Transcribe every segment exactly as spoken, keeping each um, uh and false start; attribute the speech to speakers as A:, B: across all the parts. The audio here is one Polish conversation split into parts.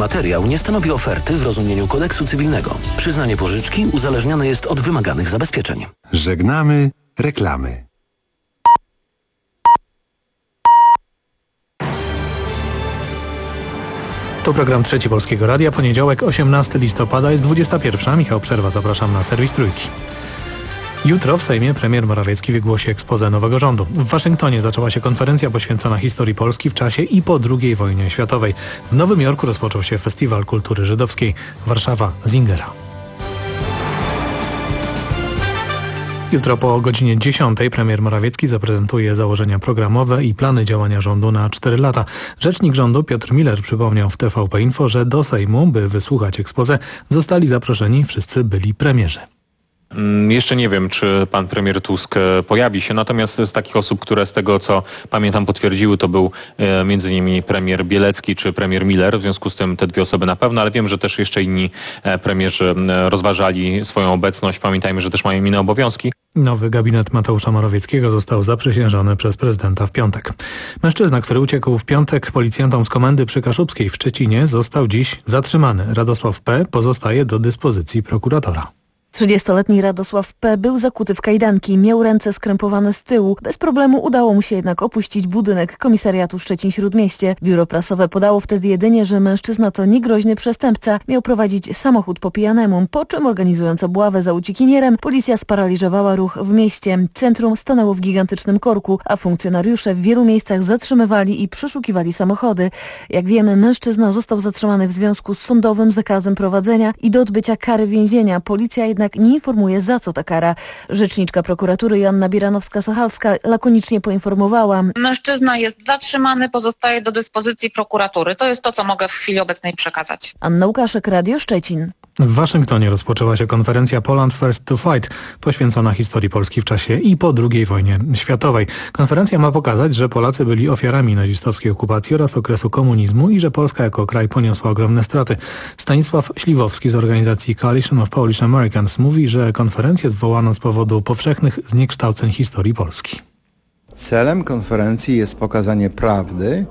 A: materiał nie stanowi oferty w rozumieniu kodeksu cywilnego. Przyznanie pożyczki uzależnione jest od wymaganych zabezpieczeń.
B: Żegnamy reklamy.
C: To program Trzeci Polskiego Radia, poniedziałek, osiemnastego listopada, jest dwudziesta pierwsza. Michał Przerwa, zapraszam na serwis Trójki. Jutro w Sejmie premier Morawiecki wygłosi exposé nowego rządu. W Waszyngtonie zaczęła się konferencja poświęcona historii Polski w czasie i po drugiej wojnie światowej. W Nowym Jorku rozpoczął się Festiwal Kultury Żydowskiej. Warszawa Zingera. Jutro po godzinie dziesiątej premier Morawiecki zaprezentuje założenia programowe i plany działania rządu na cztery lata. Rzecznik rządu Piotr Miller przypomniał w T V P Info, że do Sejmu, by wysłuchać exposé, zostali zaproszeni wszyscy byli premierzy.
D: Jeszcze nie wiem, czy pan premier Tusk pojawi się, natomiast z takich osób, które z tego co pamiętam potwierdziły, to był między innymi premier Bielecki czy premier Miller, w związku z tym te dwie osoby na pewno, ale wiem, że też jeszcze inni premierzy rozważali swoją obecność. Pamiętajmy, że też mają inne obowiązki.
C: Nowy gabinet Mateusza Morawieckiego został zaprzysiężony przez prezydenta w piątek. Mężczyzna, który uciekł w piątek policjantom z komendy przy Kaszubskiej w Szczecinie, został dziś zatrzymany. Radosław P. pozostaje do dyspozycji prokuratora.
E: trzydziestoletni Radosław P. był zakuty w kajdanki, miał ręce skrępowane z tyłu. Bez problemu udało mu się jednak opuścić budynek komisariatu Szczecin-Śródmieście. Biuro prasowe podało wtedy jedynie, że mężczyzna to niegroźny przestępca. Miał prowadzić samochód po pijanemu, po czym organizując obławę za uciekinierem, policja sparaliżowała ruch w mieście. Centrum stanęło w gigantycznym korku, a funkcjonariusze w wielu miejscach zatrzymywali i przeszukiwali samochody. Jak wiemy, mężczyzna został zatrzymany w związku z sądowym zakazem prowadzenia i do odbycia kary więzienia. Policja jednak nie informuje, za co ta kara. Rzeczniczka prokuratury Joanna Bieranowska-Sochalska lakonicznie poinformowała:
F: mężczyzna jest zatrzymany, pozostaje do dyspozycji prokuratury. To jest to, co mogę w chwili obecnej przekazać.
E: Anna Łukaszek, Radio Szczecin.
C: W Waszyngtonie rozpoczęła się konferencja Poland First to Fight, poświęcona historii Polski w czasie i po drugiej wojnie światowej. Konferencja ma pokazać, że Polacy byli ofiarami nazistowskiej okupacji oraz okresu komunizmu i że Polska jako kraj poniosła ogromne straty. Stanisław Śliwowski z organizacji Coalition of Polish Americans mówi, że konferencję zwołano z powodu powszechnych zniekształceń historii Polski.
G: Celem konferencji jest pokazanie prawdy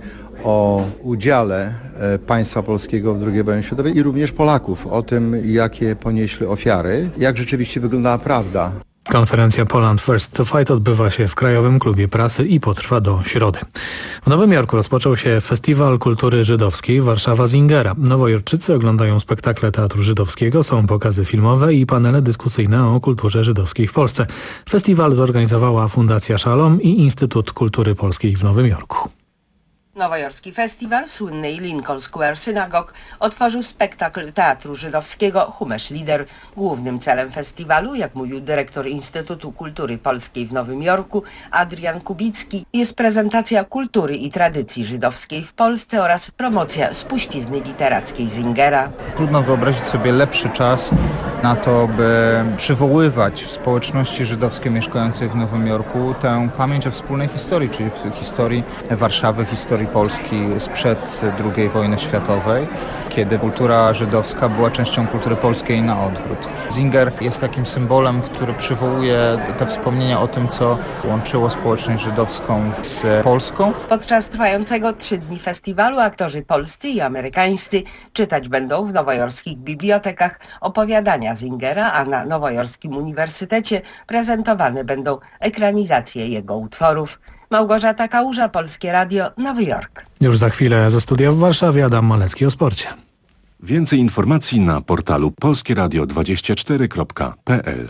G: o udziale państwa polskiego w drugiej wojnie światowej i również Polaków, o tym, jakie ponieśli ofiary, jak rzeczywiście wyglądała prawda.
C: Konferencja Poland First to Fight odbywa się w Krajowym Klubie Prasy i potrwa do środy. W Nowym Jorku rozpoczął się Festiwal Kultury Żydowskiej Warszawa Zingera. Nowojorczycy oglądają spektakle teatru żydowskiego, są pokazy filmowe i panele dyskusyjne o kulturze żydowskiej w Polsce. Festiwal zorganizowała Fundacja Shalom i Instytut Kultury Polskiej w Nowym Jorku.
H: Nowojorski festiwal w słynnej Lincoln Square Synagogue otworzył spektakl teatru żydowskiego Humesz Lider. Głównym celem festiwalu, jak mówił dyrektor Instytutu Kultury Polskiej w Nowym Jorku Adrian Kubicki, jest prezentacja kultury i tradycji żydowskiej w Polsce oraz promocja spuścizny literackiej Zingera.
I: Trudno wyobrazić sobie lepszy czas na to, by przywoływać w społeczności żydowskiej mieszkającej w Nowym Jorku tę pamięć o wspólnej historii, czyli w historii Warszawy, historii Polski sprzed drugiej wojny światowej, kiedy kultura żydowska była częścią kultury polskiej na odwrót. Zinger jest takim symbolem, który przywołuje te wspomnienia o tym, co łączyło społeczność żydowską z Polską.
H: Podczas trwającego trzy dni festiwalu aktorzy polscy i amerykańscy czytać będą w nowojorskich bibliotekach opowiadania Zingera, a na Nowojorskim Uniwersytecie prezentowane będą ekranizacje jego utworów. Małgorzata Kałuża, Polskie Radio, Nowy Jork.
C: Już za chwilę ze studia w Warszawie Adam Malecki o sporcie.
B: Więcej informacji na portalu polskie radio dwadzieścia cztery kropka p l.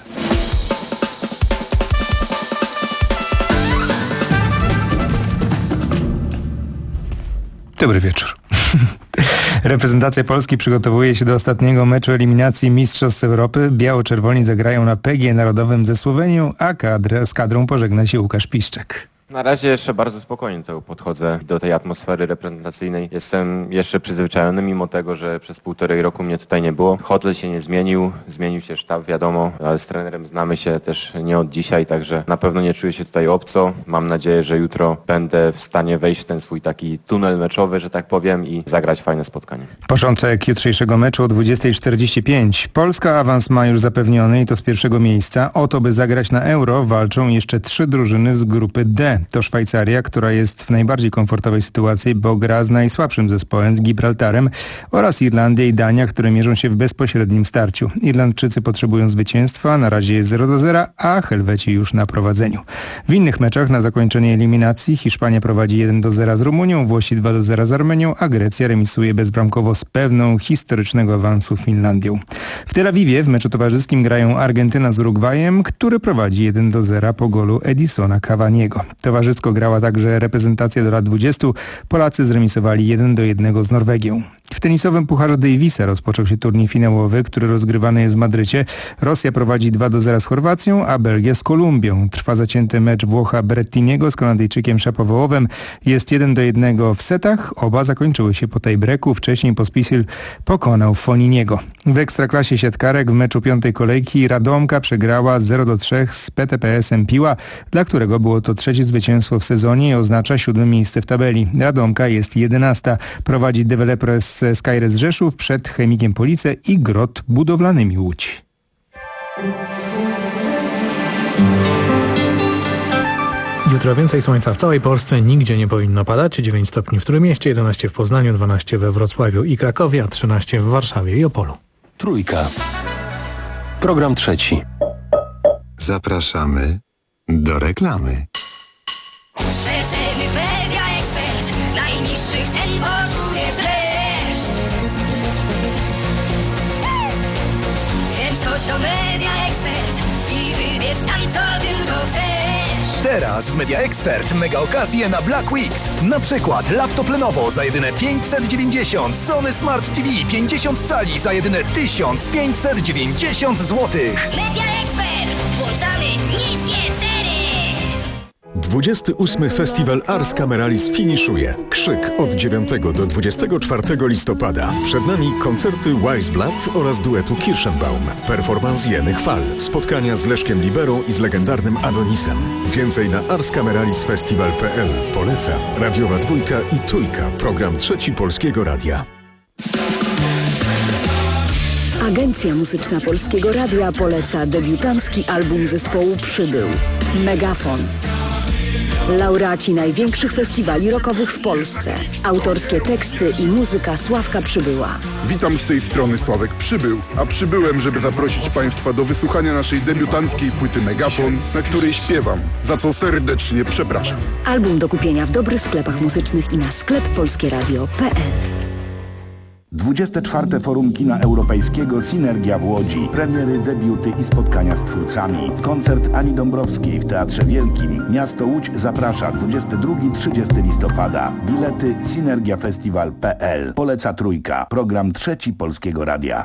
J: Dobry wieczór. Reprezentacja Polski przygotowuje się do ostatniego meczu eliminacji Mistrzostw Europy. Biało-czerwoni zagrają na P G Narodowym ze Słowenią, a kadrę, z kadrą pożegna się Łukasz Piszczek.
K: Na razie jeszcze bardzo spokojnie to podchodzę do tej atmosfery reprezentacyjnej. Jestem jeszcze przyzwyczajony, mimo tego, że przez półtorej roku mnie tutaj nie było. Hotel się nie zmienił, zmienił się sztab, wiadomo, ale z trenerem znamy się też nie od dzisiaj, także na pewno nie czuję się tutaj obco. Mam nadzieję, że jutro będę w stanie wejść w ten swój taki tunel meczowy, że tak powiem, i zagrać fajne spotkanie.
J: Początek jutrzejszego meczu o dwudziestej czterdzieści pięć. Polska awans ma już zapewniony i to z pierwszego miejsca. O to, by zagrać na Euro, walczą jeszcze trzy drużyny z grupy D. To Szwajcaria, która jest w najbardziej komfortowej sytuacji, bo gra z najsłabszym zespołem, z Gibraltarem, oraz Irlandia i Dania, które mierzą się w bezpośrednim starciu. Irlandczycy potrzebują zwycięstwa, na razie jest zero do zera, a Helweci już na prowadzeniu. W innych meczach na zakończenie eliminacji Hiszpania prowadzi jeden do zera z Rumunią, Włosi dwa do zera z Armenią, a Grecja remisuje bezbramkowo z pewną historycznego awansu Finlandią. W Tel Awiwie w meczu towarzyskim grają Argentyna z Urugwajem, który prowadzi jeden do zera po golu Edisona Cavaniego. Towarzysko grała także reprezentacja do lat dwudziestu. Polacy zremisowali jeden do jednego z Norwegią. W tenisowym Pucharze Davisa rozpoczął się turniej finałowy, który rozgrywany jest w Madrycie. Rosja prowadzi dwa do zera z Chorwacją, a Belgia z Kolumbią. Trwa zacięty mecz Włocha Berrettiniego z Kanadyjczykiem Shapovalowem. Jest jeden do jednego w setach. Oba zakończyły się po tiebreaku. Wcześniej Pospisil pokonał Foniniego. W Ekstraklasie siatkarek w meczu piątej kolejki Radomka przegrała zero do trzech z P T P S-em Piła, dla którego było to trzecie zwycięstwo w sezonie i oznacza siódme miejsce w tabeli. Radomka jest jedenasta. Prowadzi Developers Skyres Rzeszów przed Chemikiem Police i Grot Budowlanymi Łódź.
C: Jutro więcej słońca w całej Polsce, nigdzie nie powinno padać. dziewięć stopni w Trójmieście, jedenaście w Poznaniu, dwanaście we Wrocławiu i Krakowie, a trzynaście w Warszawie i Opolu.
A: Trójka. Program trzeci.
B: Zapraszamy do reklamy.
L: Przeceny Media Expert. Najniższych cen poczujesz deszcz. Więc chodź do Media Expert i wybierz tam, co tylko chcesz.
M: Teraz w Media Expert mega okazje na Black Weeks. Na przykład laptop Lenovo za jedyne pięćset dziewięćdziesiąt, Sony Smart T V pięćdziesiąt cali za jedyne tysiąc pięćset dziewięćdziesiąt złotych.
L: Media Expert. Włączamy niskie ceny.
N: dwudziesty ósmy Festiwal Ars Cameralis finiszuje. Krzyk od dziewiątego do dwudziestego czwartego listopada. Przed nami koncerty Weissblatt oraz duetu Kirschenbaum. Performans Jeny Chwal. Spotkania z Leszkiem Liberą i z legendarnym Adonisem. Więcej na arscameralisfestival kropka p l. Polecam. Radiowa Dwójka i Trójka. Program Trzeci Polskiego Radia.
O: Agencja Muzyczna Polskiego Radia poleca debiutancki album zespołu Przybył. Megafon. Laureaci największych festiwali rockowych w Polsce. Autorskie teksty i muzyka Sławka Przybyła.
P: Witam z tej strony Sławek Przybył, a przybyłem, żeby zaprosić Państwa do wysłuchania naszej debiutanckiej płyty Megafon, na której śpiewam, za co serdecznie przepraszam.
O: Album do kupienia w dobrych sklepach muzycznych i na sklep polskieradio kropka p l.
Q: dwudzieste czwarte Forum Kina Europejskiego Synergia w Łodzi. Premiery, debiuty i spotkania z twórcami. Koncert Ani Dąbrowskiej w Teatrze Wielkim. Miasto Łódź zaprasza dwudziestego drugiego do trzydziestego listopada. Bilety synergiafestiwal kropka p l. Poleca Trójka. Program Trzeci Polskiego Radia.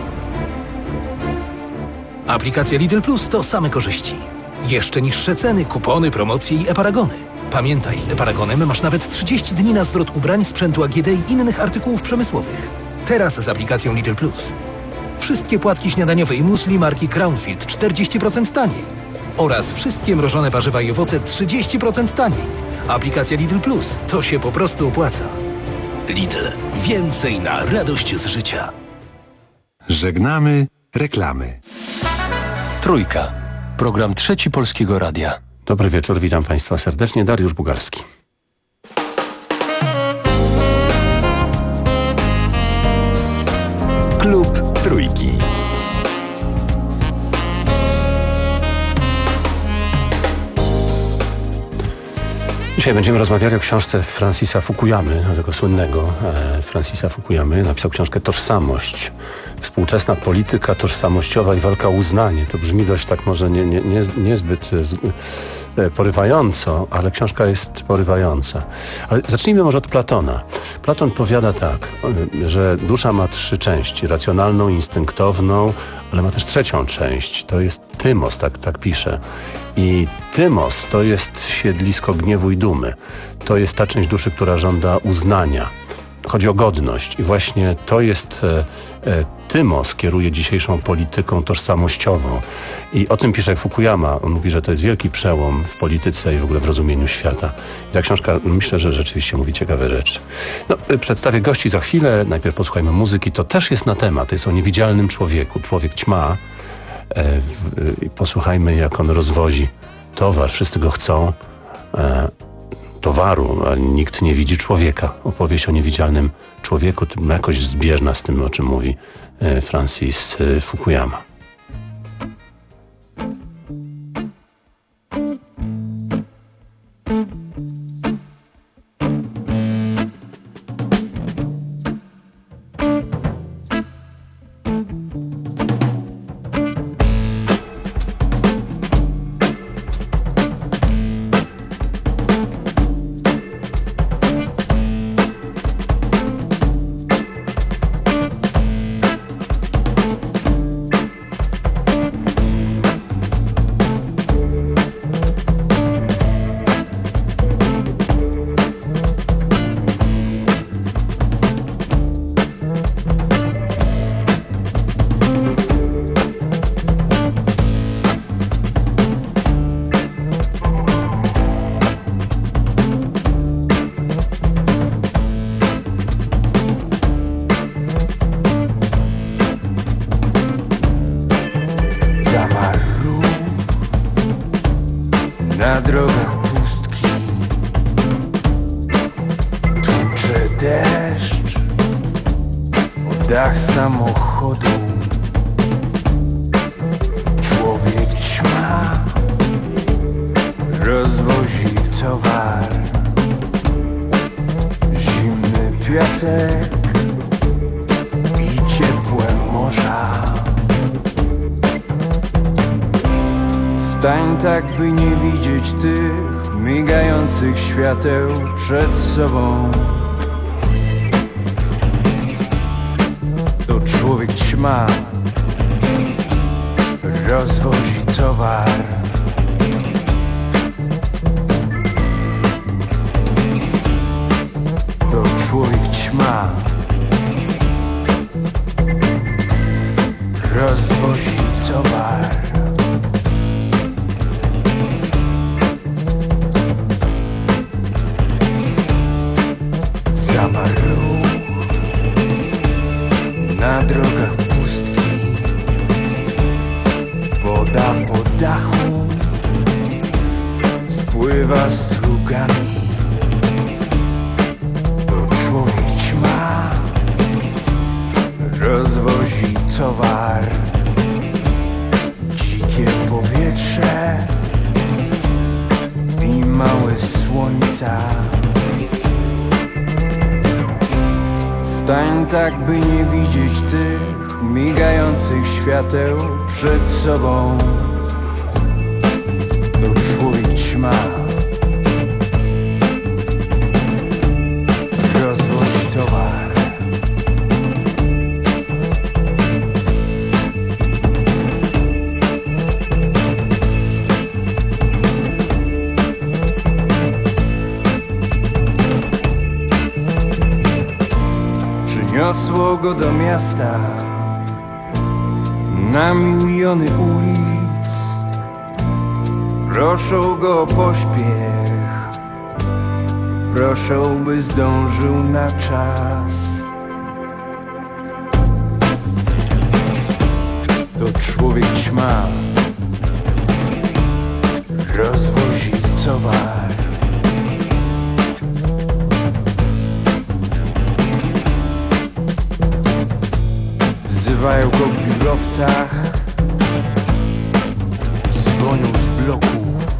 M: Aplikacja Lidl Plus to same korzyści. Jeszcze niższe ceny, kupony, promocje i e-paragony. Pamiętaj, z e-paragonem masz nawet trzydzieści dni na zwrot ubrań, sprzętu A G D i innych artykułów przemysłowych. Teraz z aplikacją Lidl Plus. Wszystkie płatki śniadaniowe i musli marki Crownfield czterdzieści procent taniej. Oraz wszystkie mrożone warzywa i owoce trzydzieści procent taniej. Aplikacja Lidl Plus to się po prostu opłaca. Lidl. Więcej na radość z życia.
B: Żegnamy reklamy.
A: Trójka. Program Trzeci Polskiego Radia. Dobry wieczór, witam Państwa serdecznie. Dariusz Bugalski.
M: Klub Trójki.
A: Dzisiaj będziemy rozmawiali o książce Francisa Fukuyamy, tego słynnego e, Francisa Fukuyamy. Napisał książkę Tożsamość. Współczesna polityka tożsamościowa i walka o uznanie. To brzmi dość tak może nie, nie, nie, niezbyt e, porywająco, ale książka jest porywająca. Ale zacznijmy może od Platona. Platon powiada tak, że dusza ma trzy części. Racjonalną, instynktowną, ale ma też trzecią część. To jest tymos, tak, tak pisze. I tymos to jest siedlisko gniewu i dumy. To jest ta część duszy, która żąda uznania. Chodzi o godność i właśnie to jest e, e, tymos kieruje dzisiejszą polityką tożsamościową. I o tym pisze Fukuyama. On mówi, że to jest wielki przełom w polityce i w ogóle w rozumieniu świata. I ta książka, myślę, że rzeczywiście mówi ciekawe rzeczy. No, przedstawię gości za chwilę. Najpierw posłuchajmy muzyki. To też jest na temat. To jest o niewidzialnym człowieku. Człowiek ćma. E, w, e, posłuchajmy, jak on rozwozi towar. Wszyscy go chcą, e, towaru, a nikt nie widzi człowieka. Opowieść o niewidzialnym człowieku to jakoś zbieżna z tym, o czym mówi e, Francis e, Fukuyama.
R: Na drogach pustki tłucze deszcz o dach samochodu. Człowiek ćma rozwozi towar. Zimny piasek i ciepłe morza. Stań tak, by nie widzieć tych migających świateł przed sobą. To człowiek ćma rozwozi towar. To człowiek ćma rozwozi towar. Sama ruch na drogach pustki, woda po dachu spływa strugami. To człowiek ćma rozwozi towar. Dzikie powietrze i małe słońca. Stań tak, by nie widzieć tych migających świateł przed sobą. To człowiek ćma rozwozi towar. Niosło go do miasta na miliony ulic. Proszą go o pośpiech, proszą, by zdążył na czas. To człowiek ćma rozwozi towar. Wzywają go w biurowcach, dzwonią z bloków,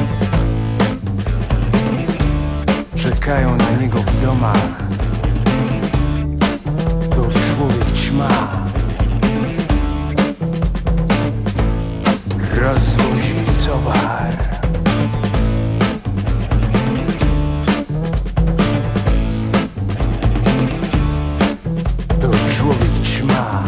R: czekają na niego w domach. To człowiek ćma rozwozi towar. To człowiek ćma.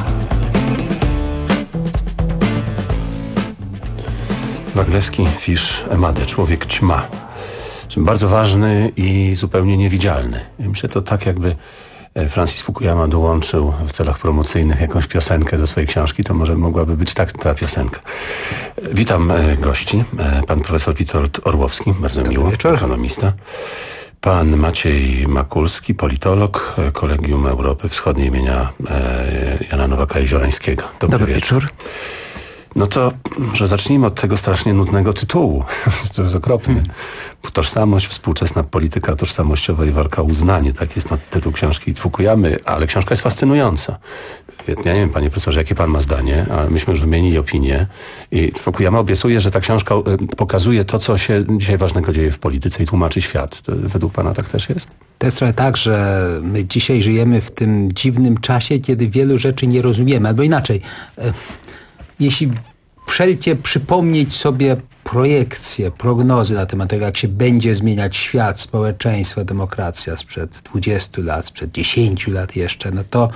A: Waglewski, Fisz, Emade, człowiek ćma. Bardzo ważny i zupełnie niewidzialny. Myślę, to tak jakby Francis Fukuyama dołączył w celach promocyjnych jakąś piosenkę do swojej książki, to może mogłaby być tak ta piosenka. Witam gości. Pan profesor Witold Orłowski, bardzo miło, ekonomista. Pan Maciej Makulski, politolog, Kolegium Europy Wschodniej imienia Jana Nowaka-Jeziorańskiego. Dobry, Dobry wieczór. wieczór. No to może zacznijmy od tego strasznie nudnego tytułu. To jest okropny. Hmm. Tożsamość, współczesna polityka tożsamościowa i walka o uznanie. Tak jest tytuł książki Fukuyamy, ale książka jest fascynująca. Ja nie wiem, panie profesorze, jakie pan ma zdanie, ale myśmy już wymienili opinię. I Fukuyama obiecuje, że ta książka pokazuje to, co się dzisiaj ważnego dzieje w polityce i tłumaczy świat. To według pana tak też jest?
S: To jest trochę tak, że my dzisiaj żyjemy w tym dziwnym czasie, kiedy wielu rzeczy nie rozumiemy. Albo inaczej, jeśli wszelkie przypomnieć sobie projekcje, prognozy na temat tego, jak się będzie zmieniać świat, społeczeństwo, demokracja sprzed dwudziestu lat, sprzed dziesięciu lat jeszcze, no to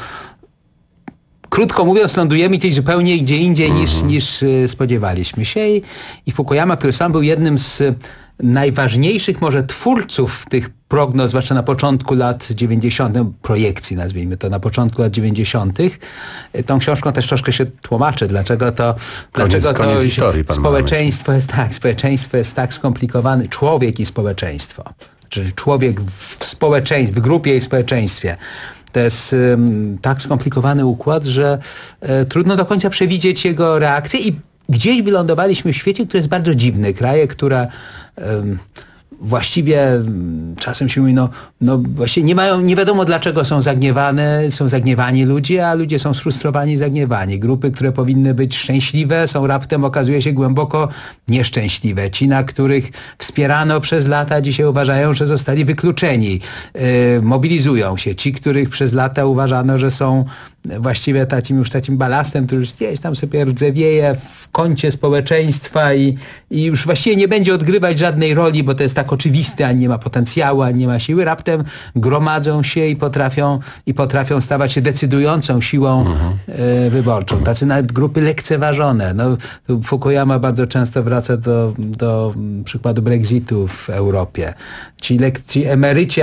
S: krótko mówiąc, lądujemy gdzieś zupełnie gdzie indziej niż, mm-hmm. niż spodziewaliśmy się. I, I Fukuyama, który sam był jednym z najważniejszych może twórców tych prognoz, zwłaszcza na początku lat dziewięćdziesiątych, projekcji nazwijmy to, na początku lat dziewięćdziesiątych. Tą książką też troszkę się tłumaczę, dlaczego to,
A: koniec,
S: dlaczego to
A: koniec historii, pan
S: społeczeństwo jest tak, społeczeństwo jest tak skomplikowane, człowiek i społeczeństwo. Czyli człowiek w społeczeństwie, w grupie i społeczeństwie. To jest um, tak skomplikowany układ, że e, trudno do końca przewidzieć jego reakcję i gdzieś wylądowaliśmy w świecie, który jest bardzo dziwny. Kraje, które um, właściwie czasem się mówi, no, no właściwie nie mają, nie wiadomo dlaczego są zagniewane, są zagniewani ludzie, a ludzie są sfrustrowani i zagniewani. Grupy, które powinny być szczęśliwe, są raptem, okazuje się, głęboko nieszczęśliwe. Ci, na których wspierano przez lata, dzisiaj uważają, że zostali wykluczeni. Yy, mobilizują się. Ci, których przez lata uważano, że są właściwie takim już takim balastem, który już gdzieś tam sobie rdzewieje w kącie społeczeństwa i, i już właściwie nie będzie odgrywać żadnej roli, bo to jest tak oczywiste, a nie ma potencjału, a nie ma siły. Raptem gromadzą się i potrafią, i potrafią stawać się decydującą siłą mhm. e, wyborczą. Tacy nawet grupy lekceważone. No, Fukuyama bardzo często wraca do, do przykładu Brexitu w Europie. Ci, ci emeryci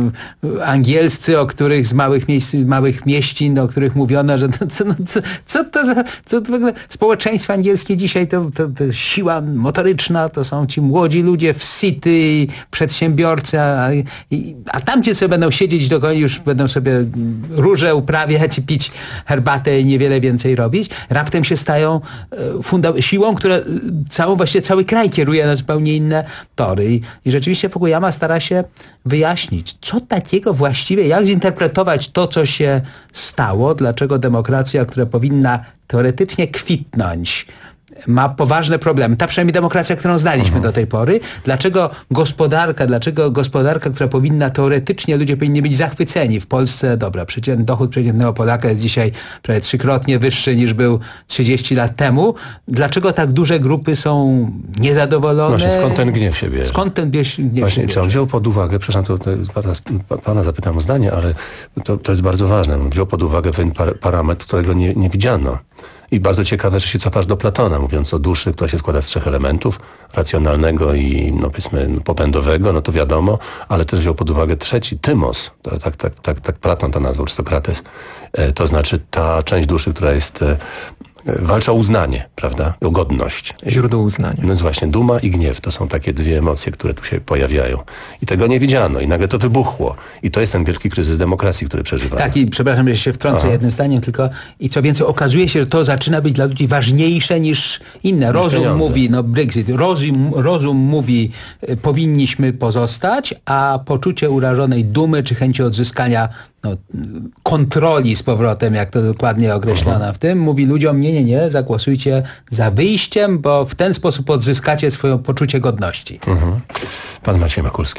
S: angielscy, o których z małych, miejsc, małych mieścin, o których mówiono, że no, co, no, co, co to za co to w ogóle społeczeństwo angielskie dzisiaj to, to, to siła motoryczna, to są ci młodzi ludzie w city, przedsiębiorcy, a, i, a tam ci sobie będą siedzieć do końca, już będą sobie róże uprawiać i pić herbatę i niewiele więcej robić. Raptem się stają funda- siłą, która całą, właściwie cały kraj kieruje na zupełnie inne tory. I, i rzeczywiście Fukuyama stara się wyjaśnić, co takiego właściwie, jak zinterpretować to, co się stało, dlaczego demokracja, która powinna teoretycznie kwitnąć, ma poważne problemy. Ta przynajmniej demokracja, którą znaliśmy mhm. do tej pory. Dlaczego gospodarka, dlaczego gospodarka, która powinna teoretycznie, ludzie powinni być zachwyceni. W Polsce, dobra, przeciętny dochód przeciętnego Polaka jest dzisiaj prawie trzykrotnie wyższy niż był trzydzieści lat temu. Dlaczego tak duże grupy są niezadowolone?
A: Właśnie, skąd ten gniew się bierze?
S: Skąd ten gniew
A: Właśnie,
S: się
A: czy on wziął pod uwagę, przepraszam, to, to pana, pana zapytam o zdanie, ale to, to jest bardzo ważne. On wziął pod uwagę pewien parametr, którego nie, nie widziano. I bardzo ciekawe, że się cofasz do Platona, mówiąc o duszy, która się składa z trzech elementów, racjonalnego i, no powiedzmy, popędowego, no to wiadomo, ale też wziął pod uwagę trzeci, tymos, to, tak, tak, tak, tak Platon to nazwał, czy Sokrates, e, to znaczy ta część duszy, która jest e, walcza o uznanie, prawda? O godność.
T: Źródło uznania.
A: No więc właśnie duma i gniew to są takie dwie emocje, które tu się pojawiają. I tego nie widziano i nagle to wybuchło. I to jest ten wielki kryzys demokracji, który przeżywamy.
S: Tak, i przepraszam, że się wtrącę Aha. jednym zdaniem, tylko i co więcej, okazuje się, że to zaczyna być dla ludzi ważniejsze niż inne. Rozum niż mówi, no Brexit, rozum, rozum mówi, y, powinniśmy pozostać, a poczucie urażonej dumy czy chęci odzyskania no, kontroli z powrotem, jak to dokładnie określano uh-huh. w tym, mówi ludziom, nie, nie, nie, zagłosujcie za wyjściem, bo w ten sposób odzyskacie swoje poczucie godności.
A: Uh-huh. Pan Maciej Makulski.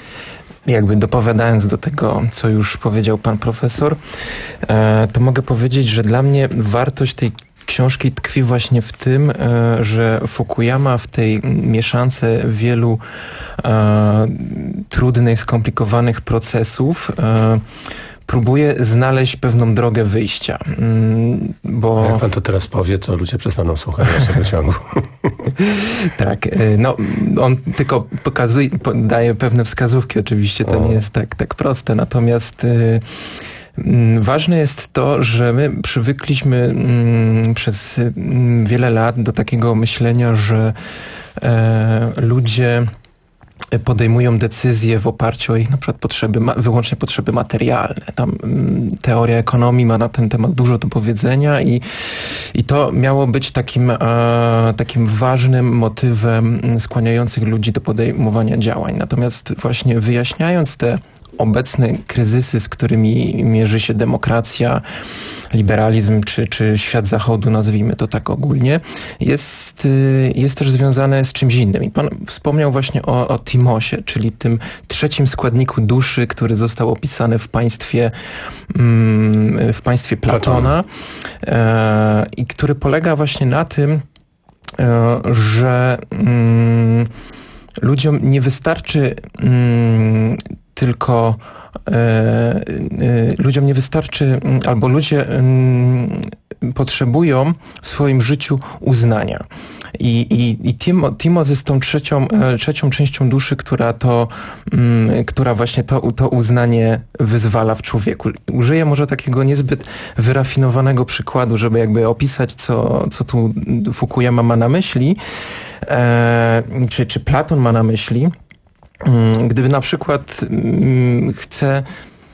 T: Jakby dopowiadając do tego, co już powiedział pan profesor, e, to mogę powiedzieć, że dla mnie wartość tej książki tkwi właśnie w tym, e, że Fukuyama w tej mieszance wielu e, trudnych, skomplikowanych procesów e, próbuje znaleźć pewną drogę wyjścia. Bo...
A: Jak pan to teraz powie, to ludzie przestaną słuchać naszego ciągu.
T: Tak, no on tylko pokazuje, daje pewne wskazówki, oczywiście to o. nie jest tak, tak proste, natomiast y, ważne jest to, że my przywykliśmy mm, przez wiele lat do takiego myślenia, że e, ludzie podejmują decyzje w oparciu o ich na przykład potrzeby, wyłącznie potrzeby materialne. Tam mm, teoria ekonomii ma na ten temat dużo do powiedzenia i, i to miało być takim, e, takim ważnym motywem skłaniających ludzi do podejmowania działań. Natomiast właśnie wyjaśniając te obecne kryzysy, z którymi mierzy się demokracja, liberalizm czy, czy świat zachodu, nazwijmy to tak ogólnie, jest, jest też związane z czymś innym. I pan wspomniał właśnie o, o timosie, czyli tym trzecim składniku duszy, który został opisany w państwie, w państwie Platona e, i który polega właśnie na tym, e, że mm, ludziom nie wystarczy mm, tylko e, e, ludziom nie wystarczy, albo ludzie e, potrzebują w swoim życiu uznania. I, i, i Timo, Timos jest tą trzecią, e, trzecią częścią duszy, która to, m, która właśnie to, to uznanie wyzwala w człowieku. Użyję może takiego niezbyt wyrafinowanego przykładu, żeby jakby opisać, co, co tu Fukuyama ma na myśli, e, czy, czy Platon ma na myśli. Gdyby na przykład chce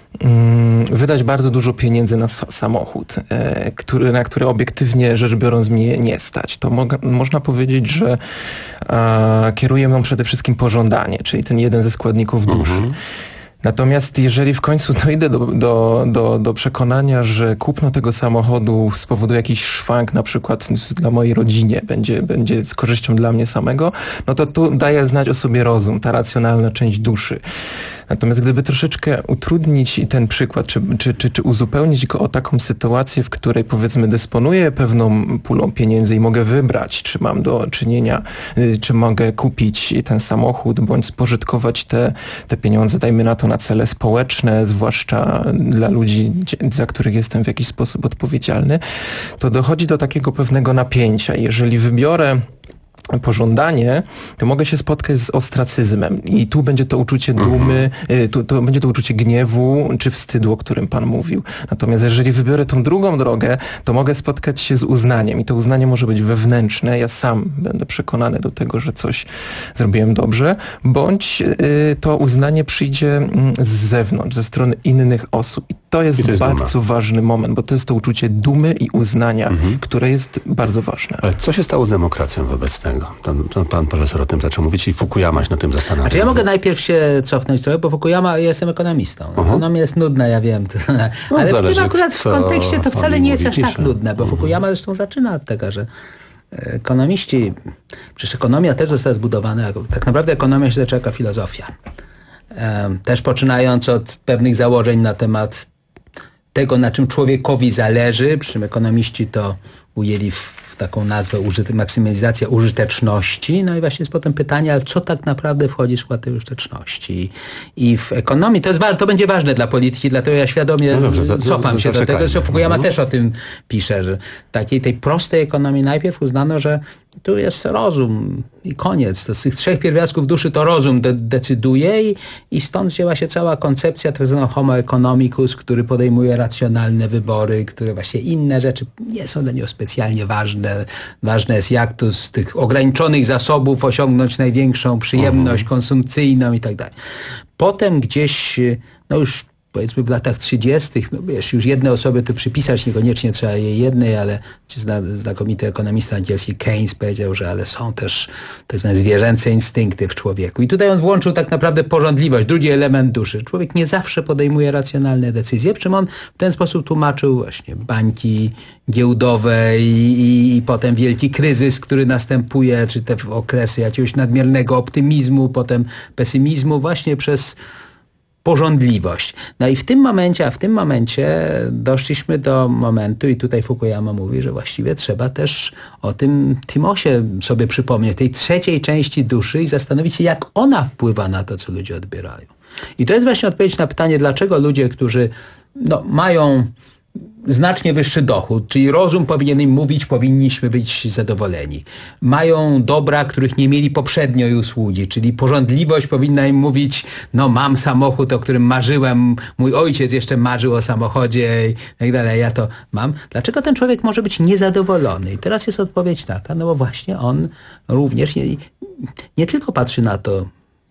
T: wydać bardzo dużo pieniędzy na samochód, który, na który obiektywnie rzecz biorąc mnie nie stać, to mo- można powiedzieć, że a, kieruje mną przede wszystkim pożądanie, czyli ten jeden ze składników duszy. Mhm. Natomiast jeżeli w końcu dojdę do, do, do, do przekonania, że kupno tego samochodu spowoduje jakiś szwank, na przykład dla mojej rodzinie, będzie, będzie z korzyścią dla mnie samego, no to tu daje znać o sobie rozum, ta racjonalna część duszy. Natomiast gdyby troszeczkę utrudnić ten przykład, czy, czy, czy, czy uzupełnić go o taką sytuację, w której powiedzmy dysponuję pewną pulą pieniędzy i mogę wybrać, czy mam do czynienia, czy mogę kupić ten samochód, bądź spożytkować te, te pieniądze, dajmy na to na cele społeczne, zwłaszcza dla ludzi, za których jestem w jakiś sposób odpowiedzialny, to dochodzi do takiego pewnego napięcia. Jeżeli wybiorę pożądanie, to mogę się spotkać z ostracyzmem i tu będzie to uczucie dumy, mhm. tu, to będzie to uczucie gniewu czy wstydu, o którym pan mówił. Natomiast jeżeli wybiorę tą drugą drogę, to mogę spotkać się z uznaniem i to uznanie może być wewnętrzne, ja sam będę przekonany do tego, że coś zrobiłem dobrze, bądź y, to uznanie przyjdzie z zewnątrz, ze strony innych osób. I to jest, I to jest bardzo duma. ważny moment, bo to jest to uczucie dumy i uznania, mhm. które jest bardzo ważne.
A: Ale co się stało z demokracją wobec tego? Pan, pan, pan profesor o tym zaczął mówić i Fukuyama się na tym zastanawia.
U: Znaczy ja mogę najpierw się cofnąć trochę, bo Fukuyama, ja jestem ekonomistą. Uh-huh. Ekonomia jest nudna, ja wiem. No, ale w tym akurat w kontekście to wcale nie jest aż tak nudne, bo uh-huh. Fukuyama zresztą zaczyna od tego, że ekonomiści, przecież ekonomia też została zbudowana, tak naprawdę ekonomia się zaczęła jako filozofia. Też poczynając od pewnych założeń na temat tego, na czym człowiekowi zależy, przy czym ekonomiści to ujęli w taką nazwę użyty, maksymalizacja użyteczności. No i właśnie jest potem pytanie, ale co tak naprawdę wchodzi w skład tej użyteczności? I w ekonomii, to, jest, to będzie ważne dla polityki, dlatego ja świadomie no dobrze, za, cofam za, się za, do tego, że Fukuyama mhm. też o tym pisze, że takiej tej prostej ekonomii najpierw uznano, że tu jest rozum i koniec. To z tych trzech pierwiastków duszy to rozum de- decyduje i, i stąd wzięła się cała koncepcja tak zwanego homo economicus, który podejmuje racjonalne wybory, które właśnie inne rzeczy nie są dla niego specjalnie ważne. Ważne jest, jak tu z tych ograniczonych zasobów osiągnąć największą przyjemność mhm. konsumpcyjną i tak dalej. Potem gdzieś, no już powiedzmy w latach trzydziestych, no wiesz, już jedne osoby tu przypisać, niekoniecznie trzeba jej jednej, ale zna, znakomity ekonomista angielski Keynes powiedział, że ale są też tak zwane zwierzęce instynkty w człowieku. I tutaj on włączył tak naprawdę pożądliwość, drugi element duszy. Człowiek nie zawsze podejmuje racjonalne decyzje, przy czym on w ten sposób tłumaczył właśnie bańki giełdowe i, i, i potem wielki kryzys, który następuje, czy te okresy jakiegoś nadmiernego optymizmu, potem pesymizmu właśnie przez pożądliwość. No i w tym momencie, a w tym momencie doszliśmy do momentu i tutaj Fukuyama mówi, że właściwie trzeba też o tym Timosie sobie przypomnieć, tej trzeciej części duszy i zastanowić się, jak ona wpływa na to, co ludzie odbierają. I to jest właśnie odpowiedź na pytanie, dlaczego ludzie, którzy no, mają znacznie wyższy dochód, czyli rozum powinien im mówić, powinniśmy być zadowoleni. Mają dobra, których nie mieli poprzednio i usługi, czyli pożądliwość powinna im mówić, no mam samochód, o którym marzyłem, mój ojciec jeszcze marzył o samochodzie i tak dalej, ja to mam. Dlaczego ten człowiek może być niezadowolony? I teraz jest odpowiedź taka, no bo właśnie on również nie, nie tylko patrzy na to,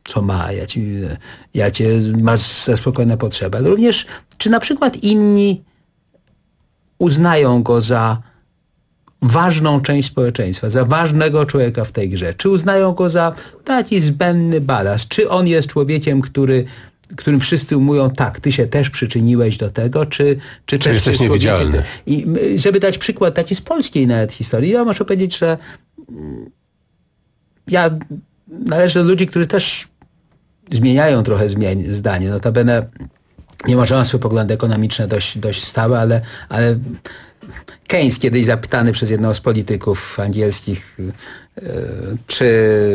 U: co ma, ja, ci, ja cię masz zaspokojone potrzeby. Ale również, czy na przykład inni uznają go za ważną część społeczeństwa, za ważnego człowieka w tej grze? Czy uznają go za taki zbędny balast? Czy on jest człowiekiem, który, którym wszyscy mówią, tak, ty się też przyczyniłeś do tego, czy, czy,
A: czy
U: też
A: jesteś niewidzialny?
U: I żeby dać przykład taki z polskiej nawet historii, ja muszę powiedzieć, że ja należę do ludzi, którzy też zmieniają trochę zmień, zdanie. Notabene nie może mam swoje poglądy ekonomiczne dość, dość stałe, ale, ale Keynes kiedyś zapytany przez jednego z polityków angielskich, czy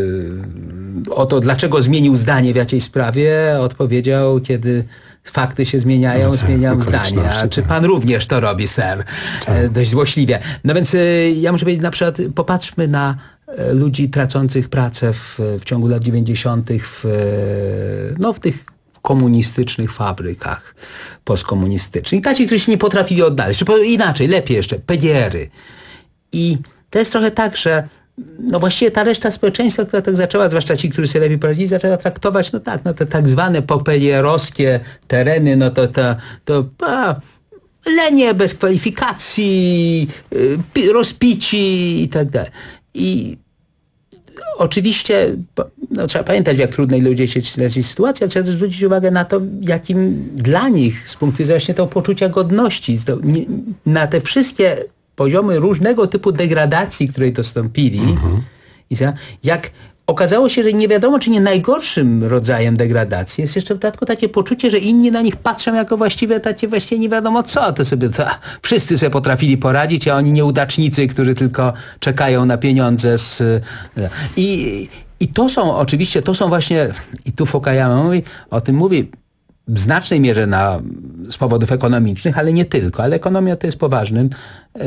U: o to, dlaczego zmienił zdanie w jakiejś sprawie, odpowiedział, kiedy fakty się zmieniają, no tak, zmieniam zdanie. A czy pan również to robi, sir? Tak. Dość złośliwie. No więc ja muszę powiedzieć, na przykład popatrzmy na ludzi tracących pracę w, w ciągu lat dziewięćdziesiątych w, no, w tych komunistycznych fabrykach postkomunistycznych. I taci, którzy się nie potrafili odnaleźć. Czy inaczej, lepiej jeszcze, P G R-y. I to jest trochę tak, że no właściwie ta reszta społeczeństwa, która tak zaczęła, zwłaszcza ci, którzy sobie lepiej poradzili, zaczęła traktować, no tak, no te tak zwane popelierowskie tereny, no to, to, to a, lenie bez kwalifikacji, rozpici i tak dalej. I oczywiście no, trzeba pamiętać, w jak trudnej ludzie się śledzi sytuacja, trzeba też zwrócić uwagę na to, jakim dla nich z punktu widzenia właśnie tego poczucia godności, na te wszystkie poziomy różnego typu degradacji, której dostąpili. Mhm. I za, jak okazało się, że nie wiadomo, czy nie najgorszym rodzajem degradacji jest jeszcze w dodatku takie poczucie, że inni na nich patrzą jako właściwie takie właściwie nie wiadomo co. To sobie to, wszyscy sobie potrafili poradzić, a oni nieudacznicy, którzy tylko czekają na pieniądze z... I, i to są oczywiście, to są właśnie, i tu Fukuyama mówi, o tym mówi, w znacznej mierze na, z powodów ekonomicznych, ale nie tylko. Ale ekonomia to jest poważnym, e,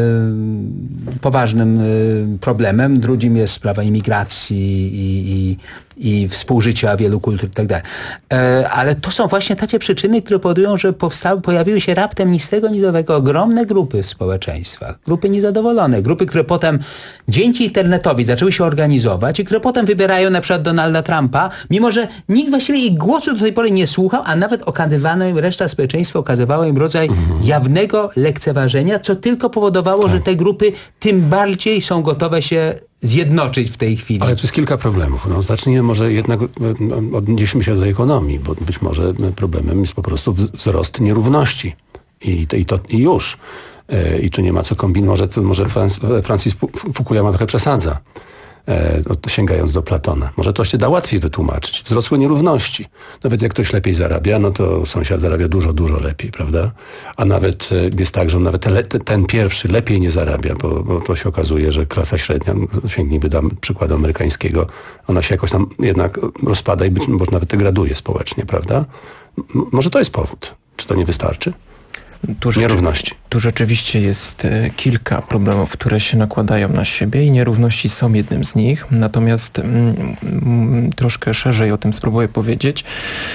U: poważnym e, problemem. Drugim jest sprawa imigracji i, i, i współżycia wielu kultur i tak dalej. E, ale to są właśnie takie przyczyny, które powodują, że powstały, pojawiły się raptem ni z tego, ni z owego ogromne grupy w społeczeństwach. Grupy niezadowolone. Grupy, które potem dzięki internetowi zaczęły się organizować i które potem wybierają na przykład Donalda Trumpa, mimo że nikt właściwie ich głosu do tej pory nie słuchał, a nawet okazywano im, reszta społeczeństwa okazywała im rodzaj mhm. jawnego lekceważenia, co tylko powodowało, tak. że te grupy tym bardziej są gotowe się zjednoczyć w tej chwili.
A: Ale tu jest kilka problemów. No, zacznijmy może jednak, odnieśmy się do ekonomii, bo być może problemem jest po prostu wzrost nierówności. I to, i to i już. I tu nie ma co kombinować. Może, może Francis Fukuyama trochę przesadza, sięgając do Platona. Może to się da łatwiej wytłumaczyć. Wzrosły nierówności. Nawet jak ktoś lepiej zarabia, no to sąsiad zarabia dużo, dużo lepiej, prawda? A nawet jest tak, że on nawet te, ten pierwszy lepiej nie zarabia, bo, bo to się okazuje, że klasa średnia, sięgnijmy do przykładu amerykańskiego, ona się jakoś tam jednak rozpada i być może nawet degraduje społecznie, prawda? M- może to jest powód. Czy to nie wystarczy?
T: Tu nierówności. Tu rzeczywiście jest e, kilka problemów, które się nakładają na siebie i nierówności są jednym z nich. Natomiast mm, mm, troszkę szerzej o tym spróbuję powiedzieć,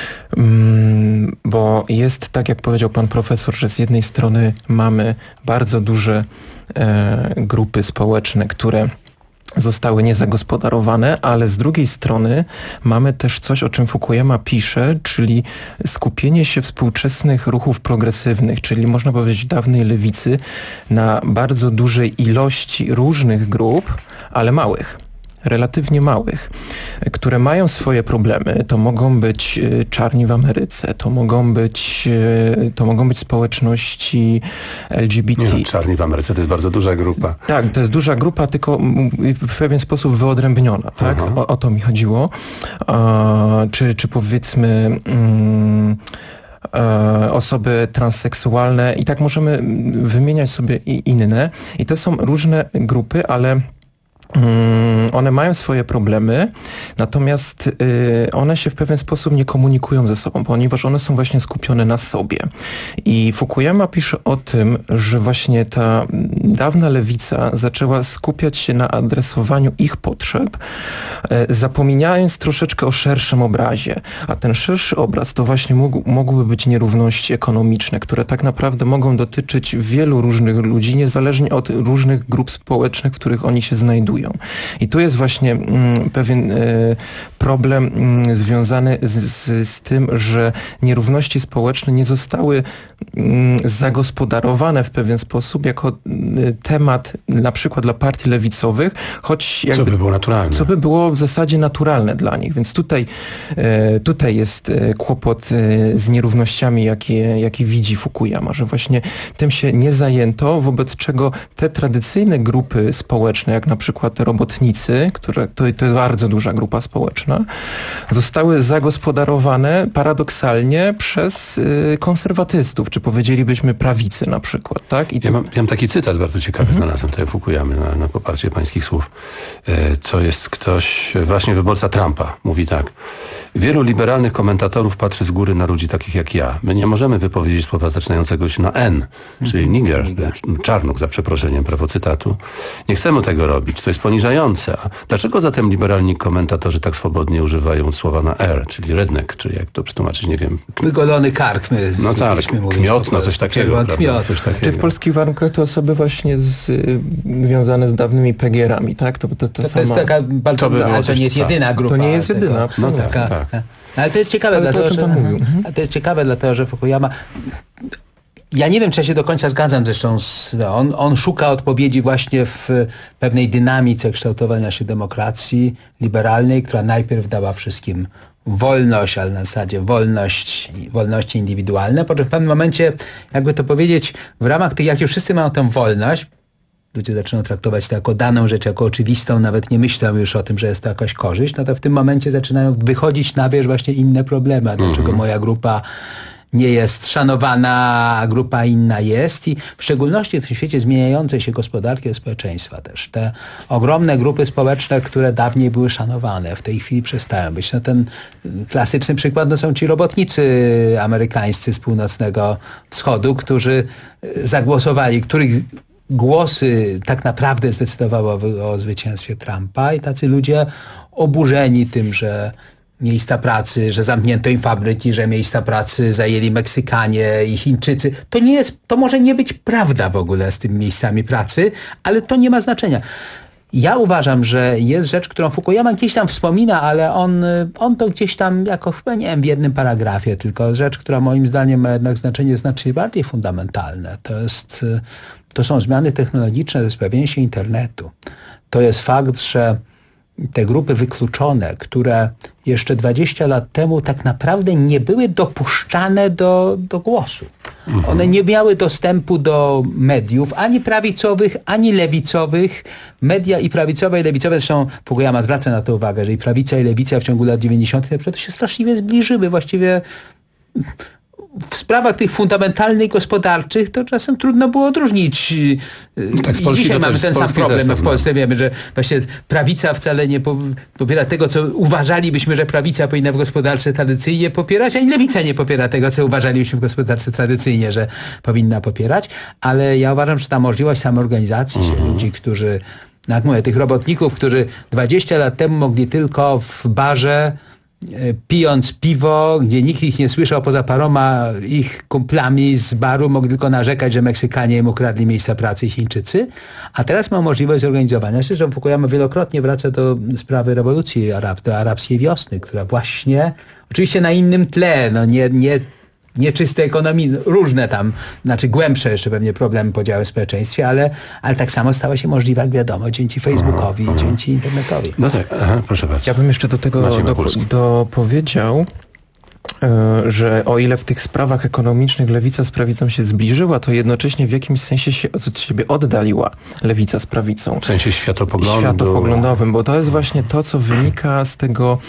T: mm, bo jest tak, jak powiedział pan profesor, że z jednej strony mamy bardzo duże e, grupy społeczne, które zostały niezagospodarowane, ale z drugiej strony mamy też coś, o czym Fukuyama pisze, czyli skupienie się współczesnych ruchów progresywnych, czyli można powiedzieć dawnej lewicy, na bardzo dużej ilości różnych grup, ale małych. Relatywnie małych, które mają swoje problemy. To mogą być czarni w Ameryce, to mogą być, to mogą być społeczności L G B T.
A: Nie, czarni w Ameryce to jest bardzo duża grupa.
T: Tak, to jest duża grupa, tylko w pewien sposób wyodrębniona. Tak? O, o to mi chodziło. A, czy, czy powiedzmy... Mm, osoby transseksualne i tak możemy wymieniać sobie i inne. I to są różne grupy, ale one mają swoje problemy, natomiast one się w pewien sposób nie komunikują ze sobą, ponieważ one są właśnie skupione na sobie. I Fukuyama pisze o tym, że właśnie ta dawna lewica zaczęła skupiać się na adresowaniu ich potrzeb, zapominając troszeczkę o szerszym obrazie. A ten szerszy obraz to właśnie mógł, mogłyby być nierówności ekonomiczne, które tak naprawdę mogą dotyczyć wielu różnych ludzi, niezależnie od różnych grup społecznych, w których oni się znajdują. decydują. I tu jest właśnie mm, pewien y, problem mm, związany z, z, z tym, że nierówności społeczne nie zostały mm, zagospodarowane w pewien sposób jako y, temat na przykład dla partii lewicowych, choć jakby,
A: co by było naturalne.
T: Co by było w zasadzie naturalne dla nich. Więc tutaj, y, tutaj jest y, kłopot y, z nierównościami, jakie, jakie widzi Fukuyama, że właśnie tym się nie zajęto, wobec czego te tradycyjne grupy społeczne, jak na przykład robotnicy, które to, to jest bardzo duża grupa społeczna, zostały zagospodarowane paradoksalnie przez y, konserwatystów, czy powiedzielibyśmy prawicy na przykład. Tak? I
A: ja, mam, ja mam taki cytat bardzo ciekawy, mhm. znalazłem tutaj Fukuyamy na, na poparcie pańskich słów. Y, to jest ktoś, właśnie wyborca Trumpa, mówi tak. Wielu liberalnych komentatorów patrzy z góry na ludzi takich jak ja. My nie możemy wypowiedzieć słowa zaczynającego się na N, czyli niger, czarnuk za przeproszeniem, prawo cytatu. Nie chcemy tego robić, to jest poniżające. A dlaczego zatem liberalni komentatorzy tak swobodnie używają słowa na R, czyli redneck, czy jak to przetłumaczyć, nie wiem.
U: Wygolony kark, my
A: no tak, kmiot, no coś takiego.
U: Kmiot.
A: Coś takiego.
T: Czy w polskich warunkach to osoby właśnie z, y, związane z dawnymi P G R-ami, tak? To, to, to,
U: to, to
T: sama...
U: jest taka bardzo, to, by ale to nie jest jedyna
T: tak.
U: grupa.
T: To nie jest jedyna,
U: tego.
T: absolutnie.
U: No tak,
T: tak.
U: tak. Ale to jest ciekawe,
T: ale
U: dlatego,
T: to,
U: że, mhm. to jest ciekawe, dlatego, że Fukuyama... Ja nie wiem, czy ja się do końca zgadzam zresztą. Z, no, on, on szuka odpowiedzi właśnie w pewnej dynamice kształtowania się demokracji liberalnej, która najpierw dała wszystkim wolność, ale na zasadzie wolność, wolności indywidualne. Po czym w pewnym momencie, jakby to powiedzieć, w ramach tych, jak już wszyscy mają tę wolność, ludzie zaczynają traktować to jako daną rzecz, jako oczywistą, nawet nie myślą już o tym, że jest to jakaś korzyść, no to w tym momencie zaczynają wychodzić na wierzch właśnie inne problemy. A dlaczego moja grupa nie jest szanowana, a grupa inna jest i w szczególności w świecie zmieniającej się gospodarki i społeczeństwa też. Te ogromne grupy społeczne, które dawniej były szanowane, w tej chwili przestają być. No ten klasyczny przykład no są ci robotnicy amerykańscy z północnego wschodu, którzy zagłosowali, których głosy tak naprawdę zdecydowały o, o zwycięstwie Trumpa i tacy ludzie oburzeni tym, że miejsca pracy, że zamknięto im fabryki, że miejsca pracy zajęli Meksykanie i Chińczycy. To nie jest, to może nie być prawda w ogóle z tymi miejscami pracy, ale to nie ma znaczenia. Ja uważam, że jest rzecz, którą Fukuyama gdzieś tam wspomina, ale on, on to gdzieś tam jako chyba nie wiem, w jednym paragrafie, tylko rzecz, która moim zdaniem ma jednak znaczenie znacznie bardziej fundamentalne. To jest, to są zmiany technologiczne, to jest pojawienie się internetu. To jest fakt, że te grupy wykluczone, które jeszcze dwadzieścia lat temu tak naprawdę nie były dopuszczane do, do głosu. Mhm. One nie miały dostępu do mediów, ani prawicowych, ani lewicowych. Media i prawicowe i lewicowe, zresztą Fukuyama zwraca na to uwagę, że i prawica i lewica w ciągu lat dziewięćdziesiątych to się straszliwie zbliżyły. Właściwie w sprawach tych fundamentalnych, gospodarczych, to czasem trudno było odróżnić. No tak, i dzisiaj mamy ten sam problem. My w Polsce wiemy, że właśnie prawica wcale nie popiera tego, co uważalibyśmy, że prawica powinna w gospodarce tradycyjnie popierać, ani lewica nie popiera tego, co uważalibyśmy w gospodarce tradycyjnie, że powinna popierać. Ale ja uważam, że ta możliwość samoorganizacji się mhm. ludzi, którzy, jak mówię, tych robotników, którzy dwadzieścia lat temu mogli tylko w barze pijąc piwo, gdzie nikt ich nie słyszał poza paroma ich kumplami z baru, mogli tylko narzekać, że Meksykanie im ukradli miejsca pracy i Chińczycy, a teraz ma możliwość zorganizowania. Zresztą Fukuyama wielokrotnie wraca do sprawy rewolucji arab, do arabskiej wiosny, która właśnie, oczywiście na innym tle, no nie, nie nieczyste ekonomii, różne tam, znaczy głębsze jeszcze pewnie problemy podziały w społeczeństwie, ale, ale tak samo stała się możliwa, jak wiadomo, dzięki Facebookowi i dzięki internetowi.
A: No tak, aha, proszę bardzo.
T: Ja bym jeszcze do tego do, dopowiedział, że o ile w tych sprawach ekonomicznych lewica z prawicą się zbliżyła, to jednocześnie w jakimś sensie się od siebie oddaliła lewica z prawicą.
A: W sensie światopoglądu.
T: Światopoglądowym, bo to jest właśnie to, co wynika z tego,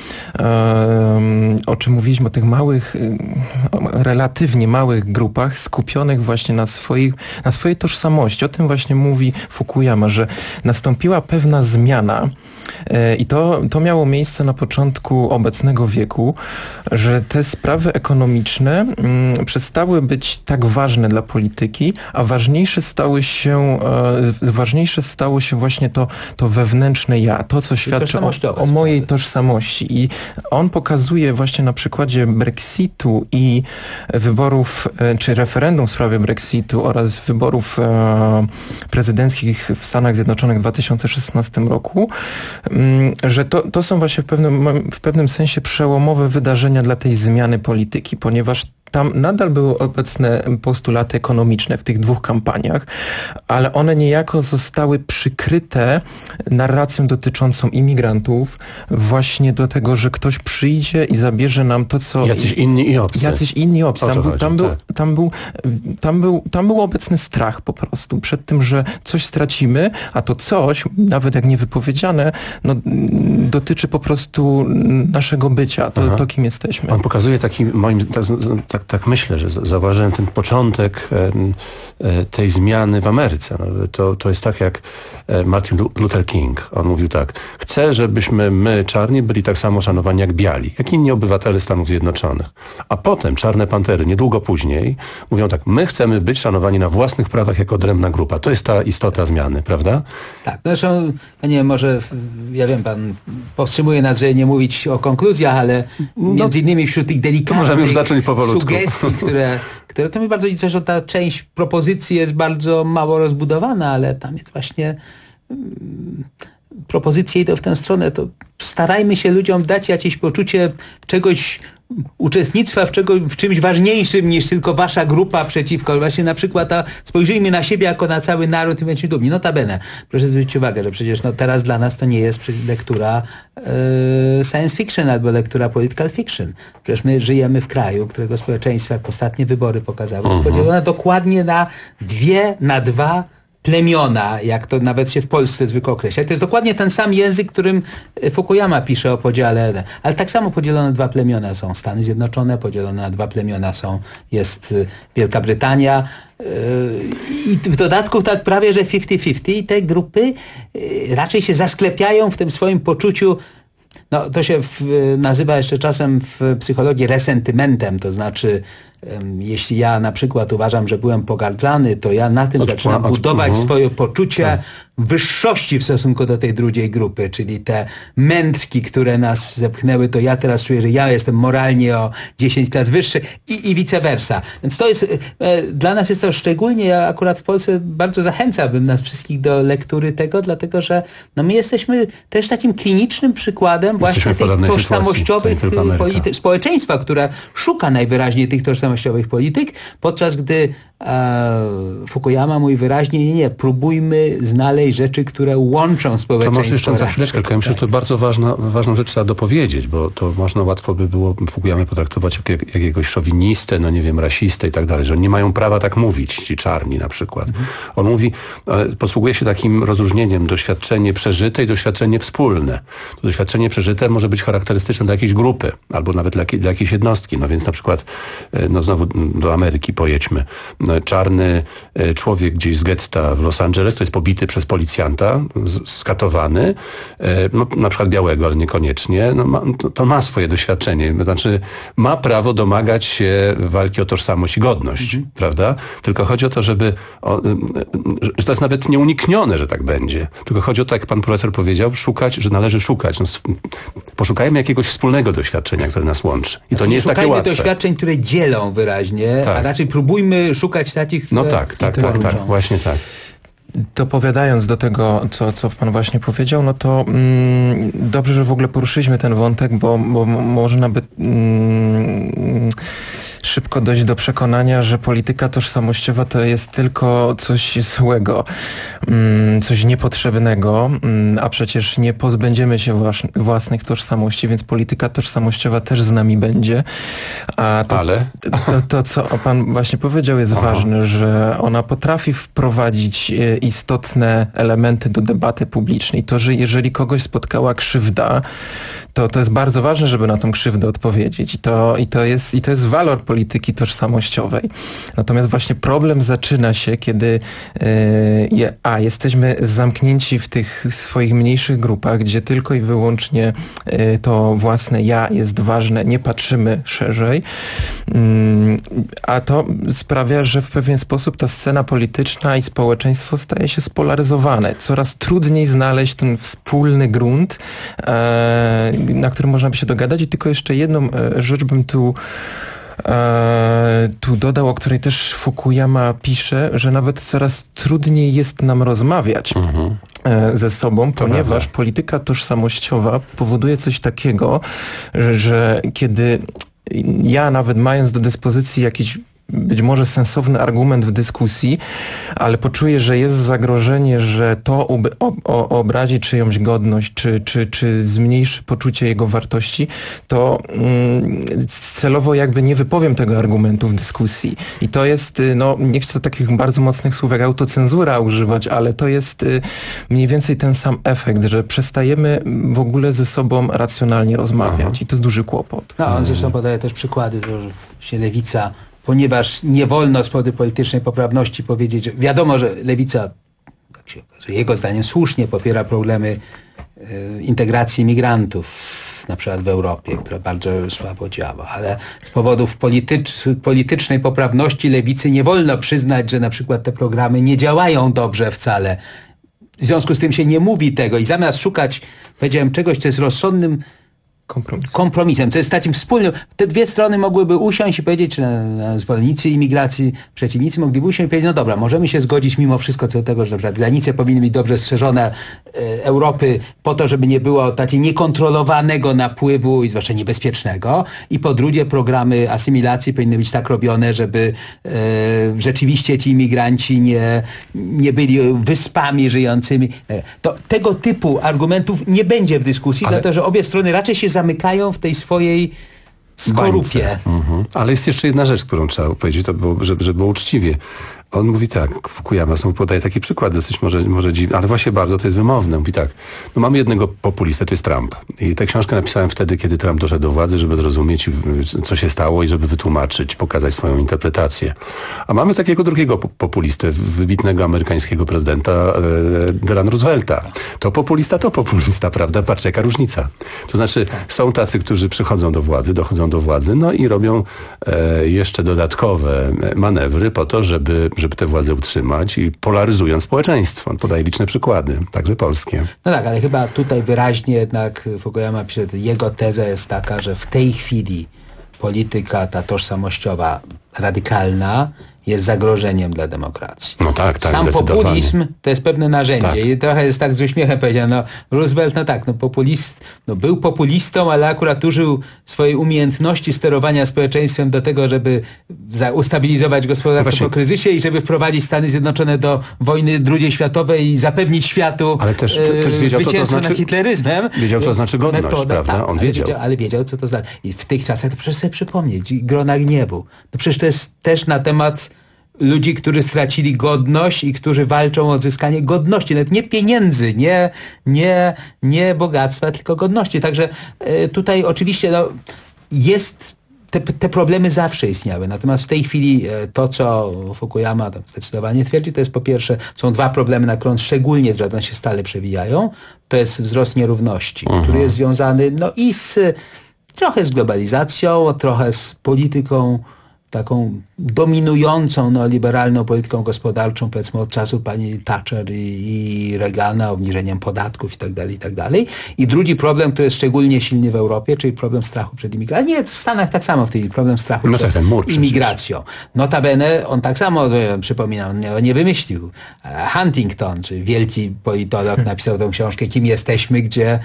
T: um, o czym mówiliśmy, o tych małych, relatywnie małych grupach skupionych właśnie na, swoich, na swojej tożsamości. O tym właśnie mówi Fukuyama, że nastąpiła pewna zmiana i to, to miało miejsce na początku obecnego wieku, że te sprawy ekonomiczne mm, przestały być tak ważne dla polityki, a ważniejsze stały się, e, ważniejsze stało się właśnie to, to wewnętrzne ja, to co świadczy o, o mojej tożsamości. I on pokazuje właśnie na przykładzie Brexitu i wyborów, e, czy referendum w sprawie Brexitu oraz wyborów e, prezydenckich w Stanach Zjednoczonych w dwa tysiące szesnastym roku, mm, że to, to są właśnie w pewnym, w pewnym sensie przełomowe wydarzenia dla tej zmiany polityki, ponieważ tam nadal były obecne postulaty ekonomiczne w tych dwóch kampaniach, ale one niejako zostały przykryte narracją dotyczącą imigrantów, właśnie do tego, że ktoś przyjdzie i zabierze nam to, co...
A: Jacyś inni i obcy.
T: Jacyś inni i obcy. Tam, był,
A: chodzi,
T: tam, był,
A: tak.
T: tam, był, tam, był, tam był obecny strach po prostu przed tym, że coś stracimy, a to coś, nawet jak niewypowiedziane, no, dotyczy po prostu naszego bycia, to, to kim jesteśmy.
A: On pokazuje taki, moim tak, tak, tak myślę, że zauważyłem ten początek tej zmiany w Ameryce. To, to jest tak jak Martin Luther King. On mówił tak: chcę, żebyśmy my, czarni, byli tak samo szanowani jak biali, jak inni obywatele Stanów Zjednoczonych. A potem Czarne Pantery, niedługo później, mówią tak: my chcemy być szanowani na własnych prawach jako odrębna grupa. To jest ta istota zmiany, prawda?
U: Tak, no zresztą, ja nie wiem, może, ja wiem, pan powstrzymuje nas, żeby nie mówić o konkluzjach, ale między innymi wśród tych delikatnych
A: możemy już zacząć powolutku.
U: sugestii, które, które to mi bardzo liczę, że ta część propozycji jest bardzo mało rozbudowana, ale tam jest właśnie um, propozycje idą w tę stronę, to starajmy się ludziom dać jakieś poczucie czegoś, uczestnictwa w, czego, w czymś ważniejszym niż tylko wasza grupa przeciwko. Właśnie na przykład a, spojrzyjmy na siebie jako na cały naród i będziemy dumni. Notabene, proszę zwrócić uwagę, że przecież no, teraz dla nas to nie jest lektura e, science fiction albo lektura political fiction. Przecież my żyjemy w kraju, którego społeczeństwo, jak ostatnie wybory pokazały, jest
A: Mhm.
U: podzielone dokładnie na dwie, na dwa plemiona, jak to nawet się w Polsce zwykle określa. To jest dokładnie ten sam język, którym Fukuyama pisze o podziale, ale tak samo podzielone dwa plemiona są Stany Zjednoczone, podzielone na dwa plemiona są, jest Wielka Brytania i w dodatku tak prawie, że fifty fifty i te grupy raczej się zasklepiają w tym swoim poczuciu. No, to się w, nazywa jeszcze czasem w psychologii resentymentem, to znaczy um, jeśli ja na przykład uważam, że byłem pogardzany, to ja na tym
A: Od-
U: zaczynam
A: od-
U: budować
A: mhm.
U: swoje poczucie
A: Tak.
U: wyższości w stosunku do tej drugiej grupy, czyli te mędrki, które nas zepchnęły, to ja teraz czuję, że ja jestem moralnie o dziesięć klas wyższy i, i vice versa. Więc to jest, e, dla nas jest to szczególnie, ja akurat w Polsce bardzo zachęcałbym nas wszystkich do lektury tego, dlatego że no my jesteśmy też takim klinicznym przykładem właśnie
A: w
U: tych
A: podobnej
U: tożsamościowych
A: sytuacji, to nie tylko Ameryka.
U: polity- społeczeństwa, które szuka najwyraźniej tych tożsamościowych polityk, podczas gdy e, Fukuyama mówi wyraźnie, nie, nie, próbujmy znaleźć rzeczy, które łączą
A: To
U: społeczeństwo.
A: może jeszcze za
U: raczej.
A: chwileczkę, tylko ja myślę, że to bardzo ważna, ważną rzecz trzeba dopowiedzieć, bo to można łatwo by było Fukuyamę potraktować jak, jak jakiegoś szowinistę, no nie wiem, rasistę i tak dalej, że nie mają prawa tak mówić, ci czarni na przykład. Mhm. On mówi, e, posługuje się takim rozróżnieniem doświadczenie przeżyte i doświadczenie wspólne. To doświadczenie przeżyte może być charakterystyczne dla jakiejś grupy, albo nawet dla, dla jakiejś jednostki. No więc na przykład, e, no znowu do Ameryki pojedźmy. No, czarny e, człowiek gdzieś z getta w Los Angeles, to jest pobity przez policjanta, z, skatowany, e, no, na przykład białego, ale niekoniecznie, no, ma, to, to ma swoje doświadczenie. To znaczy ma prawo domagać się walki o tożsamość i godność, mhm. prawda? Tylko chodzi o to, żeby, o, że to jest nawet nieuniknione, że tak będzie. Tylko chodzi o to, jak pan profesor powiedział, szukać, że należy szukać. No, poszukajmy jakiegoś wspólnego doświadczenia, które nas łączy. I to
U: Znaczy,
A: nie jest takie łatwe.
U: doświadczeń, które dzielą wyraźnie,
A: Tak.
U: a raczej próbujmy szukać takich, które
A: No tak, tak, tak, tak, właśnie tak.
T: Dopowiadając do tego, co, co pan właśnie powiedział, no to mm, dobrze, że w ogóle poruszyliśmy ten wątek, bo, bo można by mm, szybko dojść do przekonania, że polityka tożsamościowa to jest tylko coś złego, mm, coś niepotrzebnego, mm, a przecież nie pozbędziemy się włas- własnych tożsamości, więc polityka tożsamościowa też z nami będzie. A to,
A: Ale?
T: To, to, co pan właśnie powiedział, jest
A: Aha.
T: ważne, że ona potrafi wprowadzić e, istotne elementy do debaty publicznej. To, że jeżeli kogoś spotkała krzywda, to, to jest bardzo ważne, żeby na tą krzywdę odpowiedzieć. I to, i to, jest, i to jest walor polityki tożsamościowej. Natomiast właśnie problem zaczyna się, kiedy e, a jesteśmy zamknięci w tych swoich mniejszych grupach, gdzie tylko i wyłącznie e, to własne ja jest ważne, nie patrzymy szerzej, mm, a to sprawia, że w pewien sposób ta scena polityczna i społeczeństwo staje się spolaryzowane. Coraz trudniej znaleźć ten wspólny grunt, e, na którym można by się dogadać. I tylko jeszcze jedną e, rzecz bym tu E, tu dodał, o której też Fukuyama pisze, że nawet coraz trudniej jest nam rozmawiać mhm. e, ze sobą, to ponieważ prawda. Polityka tożsamościowa powoduje coś takiego, że, że kiedy ja nawet mając do dyspozycji jakiś być może sensowny argument w dyskusji, ale poczuję, że jest zagrożenie, że to ob- ob- obrazi czyjąś godność, czy, czy, czy zmniejszy poczucie jego wartości, to mm, celowo jakby nie wypowiem tego argumentu w dyskusji. I to jest, no nie chcę takich bardzo mocnych słów jak autocenzura używać, ale to jest y, mniej więcej ten sam efekt, że przestajemy w ogóle ze sobą racjonalnie rozmawiać. Aha. I to jest duży kłopot.
U: No, on zresztą podaje też przykłady, że się lewica, ponieważ nie wolno z powodu politycznej poprawności powiedzieć, że wiadomo, że lewica, jak się okazuje, jego zdaniem słusznie popiera problemy y, integracji migrantów, na przykład w Europie, która bardzo słabo działa, ale z powodów politycz, politycznej poprawności lewicy nie wolno przyznać, że na przykład te programy nie działają dobrze wcale. W związku z tym się nie mówi tego i zamiast szukać, powiedziałem, czegoś, co jest rozsądnym Kompromis. kompromisem, co jest takim wspólnym. Te dwie strony mogłyby usiąść i powiedzieć, czy na, na zwolennicy imigracji, przeciwnicy mogliby usiąść i powiedzieć, no dobra, możemy się zgodzić mimo wszystko co do tego, że na przykład granice powinny być dobrze strzeżone e, Europy po to, żeby nie było takiego niekontrolowanego napływu i zwłaszcza niebezpiecznego. I po drugie programy asymilacji powinny być tak robione, żeby e, rzeczywiście ci imigranci nie, nie byli wyspami żyjącymi. E, to tego typu argumentów nie będzie w dyskusji, Ale... dlatego że obie strony raczej się zamykają w tej swojej skorupie.
A: Mhm. Ale jest jeszcze jedna rzecz, którą trzeba powiedzieć, to było, żeby, żeby było uczciwie. On mówi tak, Fukuyama znowu podaje taki przykład, dosyć może, może dziwny, ale właśnie bardzo to jest wymowne. Mówi tak, no mamy jednego populistę, to jest Trump. I tę książkę napisałem wtedy, kiedy Trump doszedł do władzy, żeby zrozumieć, co się stało i żeby wytłumaczyć, pokazać swoją interpretację. A mamy takiego drugiego populistę, wybitnego amerykańskiego prezydenta e, Delano Roosevelta. To populista, to populista, prawda? Patrz, jaka różnica. To znaczy, są tacy, którzy przychodzą do władzy, dochodzą do władzy, no i robią e, jeszcze dodatkowe manewry po to, żeby żeby tę władzę utrzymać i polaryzując społeczeństwo. On podaje liczne przykłady, także polskie.
U: No tak, ale chyba tutaj wyraźnie jednak Fukuyama pisze, jego teza jest taka, że w tej chwili polityka ta tożsamościowa, radykalna, jest zagrożeniem dla demokracji.
A: No tak, tak,
U: Sam populizm to jest pewne narzędzie tak. I trochę jest tak z uśmiechem powiedziane, no Roosevelt, no tak, no populist, no był populistą, ale akurat użył swojej umiejętności sterowania społeczeństwem do tego, żeby za, ustabilizować gospodarkę no po kryzysie i żeby wprowadzić Stany Zjednoczone do wojny drugiej światowej i zapewnić światu
A: ale też, e, też wiedział,
U: zwycięstwo
A: to znaczy,
U: nad hitleryzmem.
A: Wiedział, co to znaczy godność, metoda, prawda?
U: Tak,
A: On wiedział.
U: wiedział. Ale wiedział, co to znaczy. I w tych czasach to proszę sobie przypomnieć, grona gniewu. No przecież to jest też na temat ludzi, którzy stracili godność i którzy walczą o odzyskanie godności. Nawet nie pieniędzy, nie, nie, nie bogactwa, tylko godności. Także e, tutaj oczywiście no, jest, te, te problemy zawsze istniały. Natomiast w tej chwili e, to, co Fukuyama tam zdecydowanie twierdzi, to jest po pierwsze, są dwa problemy, na które on szczególnie zwraca, one się stale przewijają. To jest wzrost nierówności, uh-huh. który jest związany no i z trochę z globalizacją, trochę z polityką taką dominującą neoliberalną polityką gospodarczą, powiedzmy od czasów pani Thatcher i, i Reagana, obniżeniem podatków i tak dalej, i tak dalej. I drugi problem, który jest szczególnie silny w Europie, czyli problem strachu przed imigracją. Nie, w Stanach tak samo w tej problem strachu
A: no
U: przed
A: tak, mur,
U: imigracją. Notabene on tak samo, przypominam, nie, nie wymyślił. Huntington, czyli wielki politolog, napisał tę książkę Kim jesteśmy, gdzie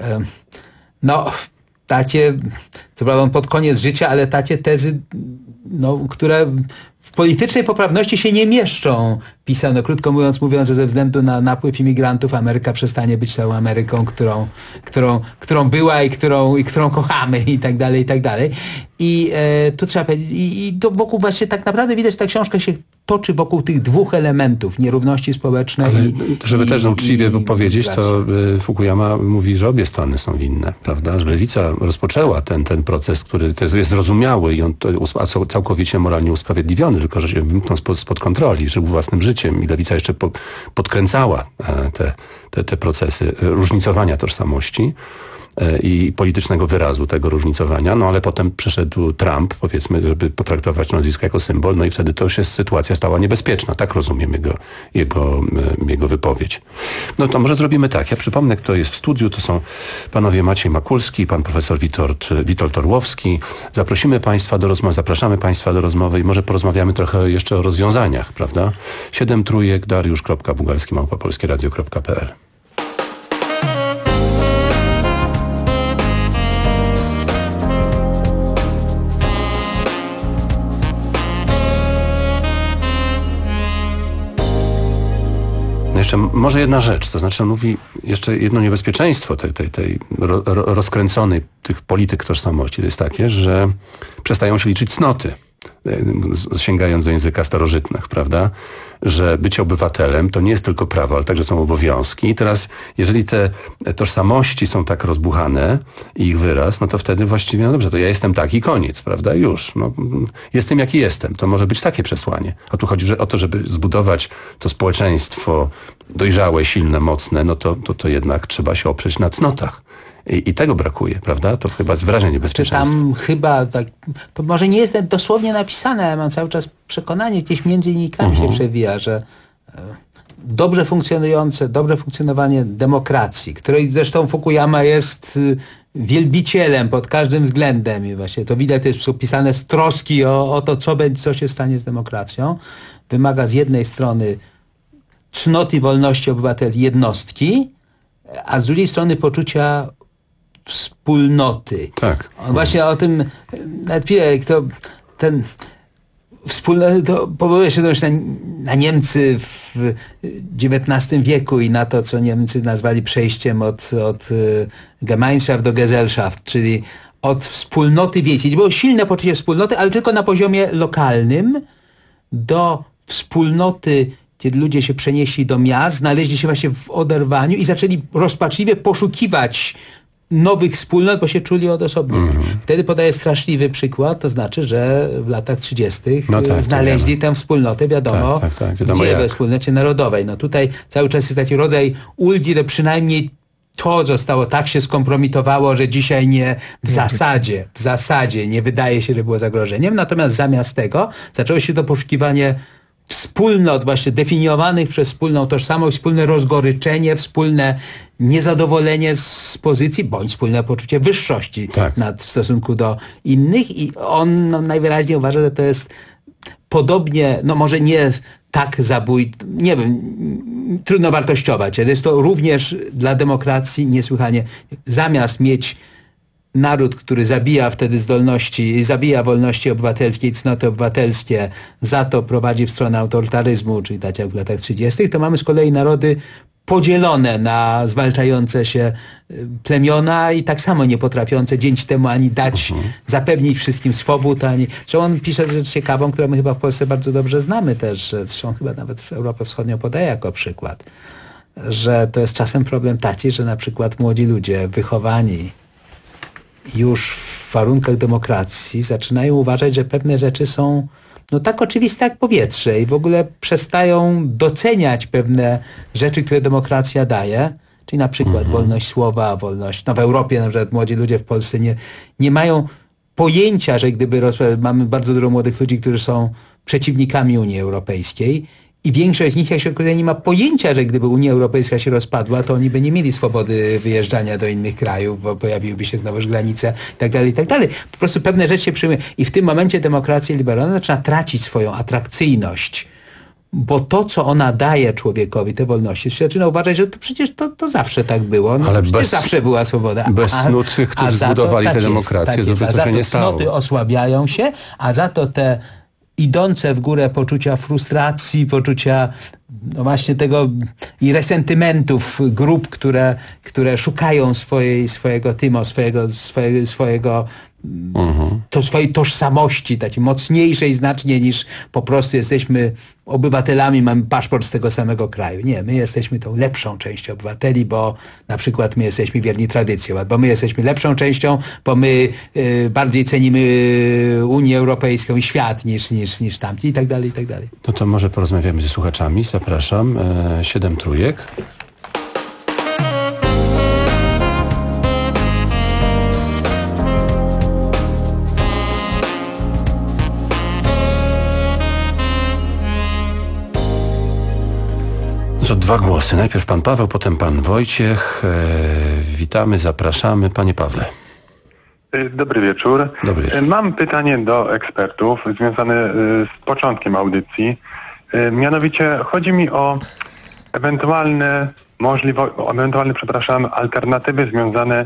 U: no tacie, co prawda on pod koniec życia, ale tacie tezy, no, które w politycznej poprawności się nie mieszczą. Pisał, no krótko mówiąc, mówiąc, że ze względu na napływ imigrantów Ameryka przestanie być tą Ameryką, którą, którą, którą była i którą, i którą kochamy i tak dalej, i tak dalej. I e, tu trzeba powiedzieć, i, i to wokół właśnie tak naprawdę widać, że ta książka się toczy wokół tych dwóch elementów, nierówności społecznej.
A: Ale
U: i,
A: żeby
U: i,
A: też uczciwie
U: i,
A: powiedzieć,
U: i
A: to Fukuyama mówi, że obie strony są winne, prawda? Że lewica rozpoczęła ten, ten proces, który to jest, jest zrozumiały i on to jest całkowicie moralnie usprawiedliwiony, tylko że się wymknął spod, spod kontroli, żył własnym życiem i lewica jeszcze po, podkręcała te, te, te procesy różnicowania tożsamości i politycznego wyrazu tego różnicowania, no ale potem przyszedł Trump, powiedzmy, żeby potraktować nazwisko jako symbol, no i wtedy to już jest sytuacja stała niebezpieczna. Tak rozumiem jego, jego, jego wypowiedź. No to może zrobimy tak. Ja przypomnę, kto jest w studiu. To są panowie Maciej Makulski, pan profesor Witold, Witold Orłowski. Zaprosimy państwa do rozmowy, zapraszamy państwa do rozmowy i może porozmawiamy trochę jeszcze o rozwiązaniach, prawda? Siedem trójek, dariusz kropka bugalski małpa polskie radio kropka p l. Jeszcze może jedna rzecz, to znaczy on mówi jeszcze jedno niebezpieczeństwo tej, tej, tej ro, rozkręconej tych polityk tożsamości to jest takie, że przestają się liczyć cnoty, sięgając do języka starożytnych, prawda? Że bycie obywatelem to nie jest tylko prawo, ale także są obowiązki. I teraz, jeżeli te tożsamości są tak rozbuchane i ich wyraz, no to wtedy właściwie, no dobrze, to ja jestem taki, koniec, prawda? Już. No, jestem jaki jestem. To może być takie przesłanie. A tu chodzi o to, żeby zbudować to społeczeństwo dojrzałe, silne, mocne, no to, to, to jednak trzeba się oprzeć na cnotach. I, I tego brakuje, prawda? To chyba jest wyraźnie niebezpieczeństwo.
U: Czy tam chyba, tak, to może nie jest dosłownie napisane, ale mam cały czas przekonanie, gdzieś między linijkami uh-huh. się przewija, że e, dobrze funkcjonujące, dobre funkcjonowanie demokracji, której zresztą Fukuyama jest y, wielbicielem pod każdym względem i właśnie to widać też opisane z troski o, o to, co, będzie, co się stanie z demokracją, wymaga z jednej strony cnot i wolności obywatelskiej jednostki, a z drugiej strony poczucia wspólnoty.
A: Tak.
U: On właśnie o tym, nawet to ten wspólnoty, to powołuje się też na, na Niemcy w dziewiętnastym wieku i na to, co Niemcy nazwali przejściem od, od Gemeinschaft do Gesellschaft, czyli od wspólnoty wiejskiej. Było silne poczucie wspólnoty, ale tylko na poziomie lokalnym, do wspólnoty, kiedy ludzie się przenieśli do miast, znaleźli się właśnie w oderwaniu i zaczęli rozpaczliwie poszukiwać nowych wspólnot, bo się czuli odosobnieni. Mm-hmm. Wtedy podaję straszliwy przykład, to znaczy, że w latach trzydziestych no tak, znaleźli tę wspólnotę, wiadomo, tak, tak, tak, wiadomo gdzie jak. We wspólnocie narodowej. No tutaj cały czas jest taki rodzaj ulgi, że przynajmniej to zostało tak się skompromitowało, że dzisiaj nie w zasadzie, w zasadzie nie wydaje się, że było zagrożeniem. Natomiast zamiast tego zaczęło się to poszukiwanie wspólnot właśnie definiowanych przez wspólną tożsamość, wspólne rozgoryczenie, wspólne niezadowolenie z pozycji, bądź wspólne poczucie wyższości tak. nad, w stosunku do innych i on no, najwyraźniej uważa, że to jest podobnie, no może nie tak zabójcze, nie wiem, trudno wartościować, ale jest to również dla demokracji niesłychanie, zamiast mieć naród, który zabija wtedy zdolności, zabija wolności obywatelskie, cnoty obywatelskie, za to prowadzi w stronę autorytaryzmu, czyli tak jak w latach trzydziestych, to mamy z kolei narody podzielone na zwalczające się plemiona i tak samo nie potrafiące dzięki temu ani dać, uh-huh. zapewnić wszystkim swobód, ani... Że on pisze rzecz ciekawą, którą my chyba w Polsce bardzo dobrze znamy też, że zresztą chyba nawet w Europę Wschodnią podaje jako przykład, że to jest czasem problem taki, że na przykład młodzi ludzie wychowani już w warunkach demokracji zaczynają uważać, że pewne rzeczy są no tak oczywiste jak powietrze i w ogóle przestają doceniać pewne rzeczy, które demokracja daje, czyli na przykład mhm. wolność słowa, wolność, no w Europie na przykład młodzi ludzie w Polsce nie, nie mają pojęcia, że gdyby, mamy bardzo dużo młodych ludzi, którzy są przeciwnikami Unii Europejskiej i większość z nich, jak się okazuje, nie ma pojęcia, że gdyby Unia Europejska się rozpadła, to oni by nie mieli swobody wyjeżdżania do innych krajów, bo pojawiłyby się znowuż granice i tak dalej, i tak dalej. Po prostu pewne rzeczy się przyjmuje. I w tym momencie demokracja liberalna zaczyna tracić swoją atrakcyjność, bo to, co ona daje człowiekowi, te wolności, się zaczyna uważać, że to przecież to, to zawsze tak było. No, ale bez, zawsze była swoboda.
A: Bez cnót tych, którzy zbudowali tę demokrację, tak
U: jest,
A: to by to się nie stało.
U: Cnoty osłabiają się, a za to te idące w górę poczucia frustracji, poczucia no właśnie tego i resentymentów grup, które, które szukają swojej, swojego tymo, swojego, swojego, swojego
S: mhm. to swojej tożsamości, takiej mocniejszej znacznie niż po prostu jesteśmy obywatelami, mamy paszport z tego samego kraju. Nie, my jesteśmy tą lepszą częścią obywateli, bo na przykład my jesteśmy wierni tradycjom, bo my jesteśmy lepszą częścią, bo my y, bardziej cenimy Unię Europejską i świat niż, niż, niż tamci i tak dalej, i tak dalej.
A: No to może porozmawiamy ze słuchaczami. Zapraszam. E, siedem trójek. To dwa głosy. Najpierw pan Paweł, potem pan Wojciech. E, witamy, zapraszamy. Panie Pawle.
D: Dobry wieczór.
A: Dobry wieczór.
D: Mam pytanie do ekspertów związane z początkiem audycji. Mianowicie chodzi mi o ewentualne możliwe, ewentualne, przepraszam, alternatywy związane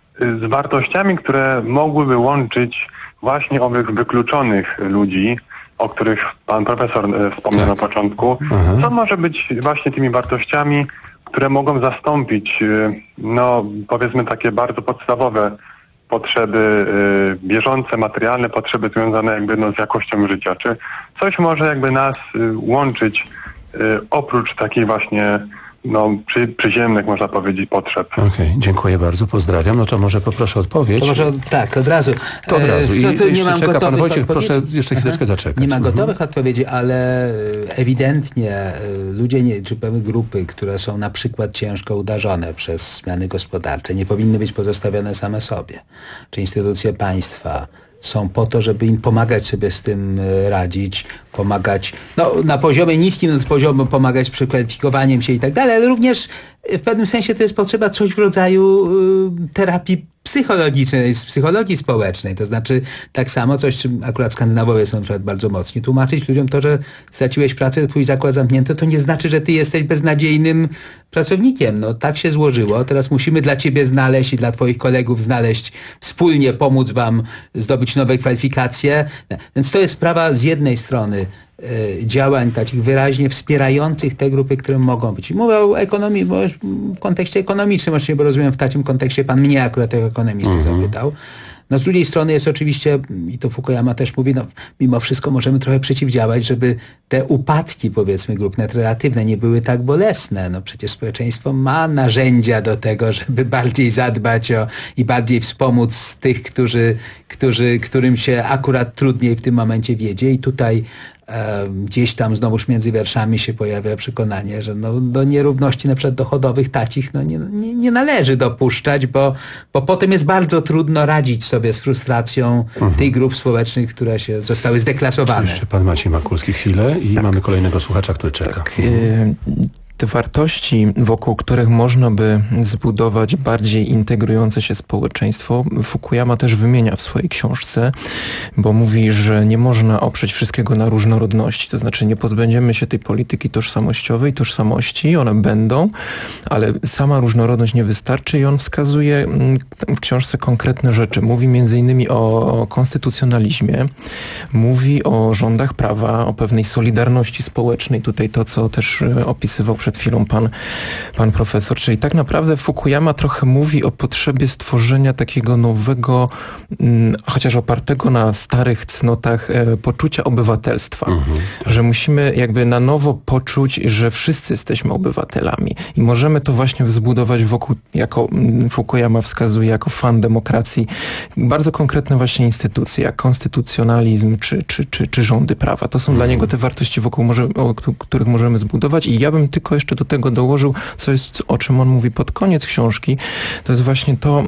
D: z wartościami, które mogłyby łączyć właśnie owych wykluczonych ludzi, o których pan profesor wspomniał tak. na początku. Aha. Co może być właśnie tymi wartościami, które mogą zastąpić, no powiedzmy takie bardzo podstawowe potrzeby y, bieżące, materialne potrzeby związane jakby no, z jakością życia. Czy coś może jakby nas y, łączyć y, oprócz takiej właśnie no, przy, przyziemnych, można powiedzieć, potrzeb.
A: Okej, okay, dziękuję bardzo, pozdrawiam. No to może poproszę odpowiedź.
S: To może tak, od razu.
A: To od razu. I
S: no, to
A: nie mam czeka pan Wojciech,
S: odpowiedzi.
A: Proszę jeszcze chwileczkę Aha. zaczekać.
S: Nie ma
A: mhm.
S: gotowych odpowiedzi, ale ewidentnie ludzie, nie, czy pewne grupy, które są na przykład ciężko uderzone przez zmiany gospodarcze, nie powinny być pozostawione same sobie. Czy instytucje państwa są po to, żeby im pomagać sobie z tym radzić, pomagać, no na poziomie niskim, no poziomie pomagać z przekwalifikowaniem się i tak dalej, ale również w pewnym sensie to jest potrzeba coś w rodzaju y, terapii psychologicznej, z psychologii społecznej. To znaczy tak samo coś, czym akurat Skandynawowie są na przykład bardzo mocni. Tłumaczyć ludziom to, że straciłeś pracę, twój zakład zamknięty, to nie znaczy, że ty jesteś beznadziejnym pracownikiem. No tak się złożyło. Teraz musimy dla ciebie znaleźć i dla twoich kolegów znaleźć, wspólnie pomóc wam zdobyć nowe kwalifikacje. Więc to jest sprawa z jednej strony działań takich wyraźnie wspierających te grupy, które mogą być. I mówię o ekonomii, bo w kontekście ekonomicznym, oczywiście, bo rozumiem w takim kontekście pan mnie akurat jako ekonomistę mm-hmm. zapytał. No z drugiej strony jest oczywiście, i to Fukuyama też mówi, no mimo wszystko możemy trochę przeciwdziałać, żeby te upadki, powiedzmy, grup relatywne nie były tak bolesne. No przecież społeczeństwo ma narzędzia do tego, żeby bardziej zadbać o i bardziej wspomóc tych, którzy, którzy, którym się akurat trudniej w tym momencie wiedzie. I tutaj e, gdzieś tam znowuż między wierszami się pojawia przekonanie, że no, do nierówności na przykład dochodowych tacich no, nie, nie, nie należy dopuszczać, bo, bo potem jest bardzo trudno radzić sobie z frustracją mhm. tych grup społecznych, które się zostały zdeklasowane.
A: Jeszcze pan Maciej Makulski chwilę i tak. mamy kolejnego słuchacza, który czeka.
T: Tak, y- Te wartości, wokół których można by zbudować bardziej integrujące się społeczeństwo, Fukuyama też wymienia w swojej książce, bo mówi, że nie można oprzeć wszystkiego na różnorodności. To znaczy nie pozbędziemy się tej polityki tożsamościowej, tożsamości, one będą, ale sama różnorodność nie wystarczy i on wskazuje w książce konkretne rzeczy. Mówi między innymi o konstytucjonalizmie, mówi o rządach prawa, o pewnej solidarności społecznej. Tutaj to, co też opisywał przed chwilą pan, pan profesor. Czyli tak naprawdę Fukuyama trochę mówi o potrzebie stworzenia takiego nowego, mm, chociaż opartego na starych cnotach, e, poczucia obywatelstwa. Mhm. Że musimy jakby na nowo poczuć, że wszyscy jesteśmy obywatelami. I możemy to właśnie zbudować wokół, jako Fukuyama wskazuje, jako fan demokracji, bardzo konkretne właśnie instytucje, jak konstytucjonalizm czy, czy, czy, czy rządy prawa. To są mhm. dla niego te wartości, wokół może, o których możemy zbudować. I ja bym tylko jeszcze do tego dołożył, co jest, o czym on mówi pod koniec książki, to jest właśnie to,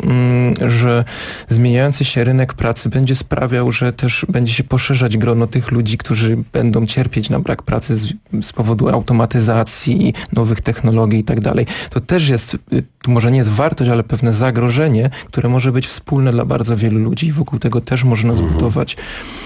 T: że zmieniający się rynek pracy będzie sprawiał, że też będzie się poszerzać grono tych ludzi, którzy będą cierpieć na brak pracy z, z powodu automatyzacji, nowych technologii i tak dalej. To też jest, to może nie jest wartość, ale pewne zagrożenie, które może być wspólne dla bardzo wielu ludzi i wokół tego też można zbudować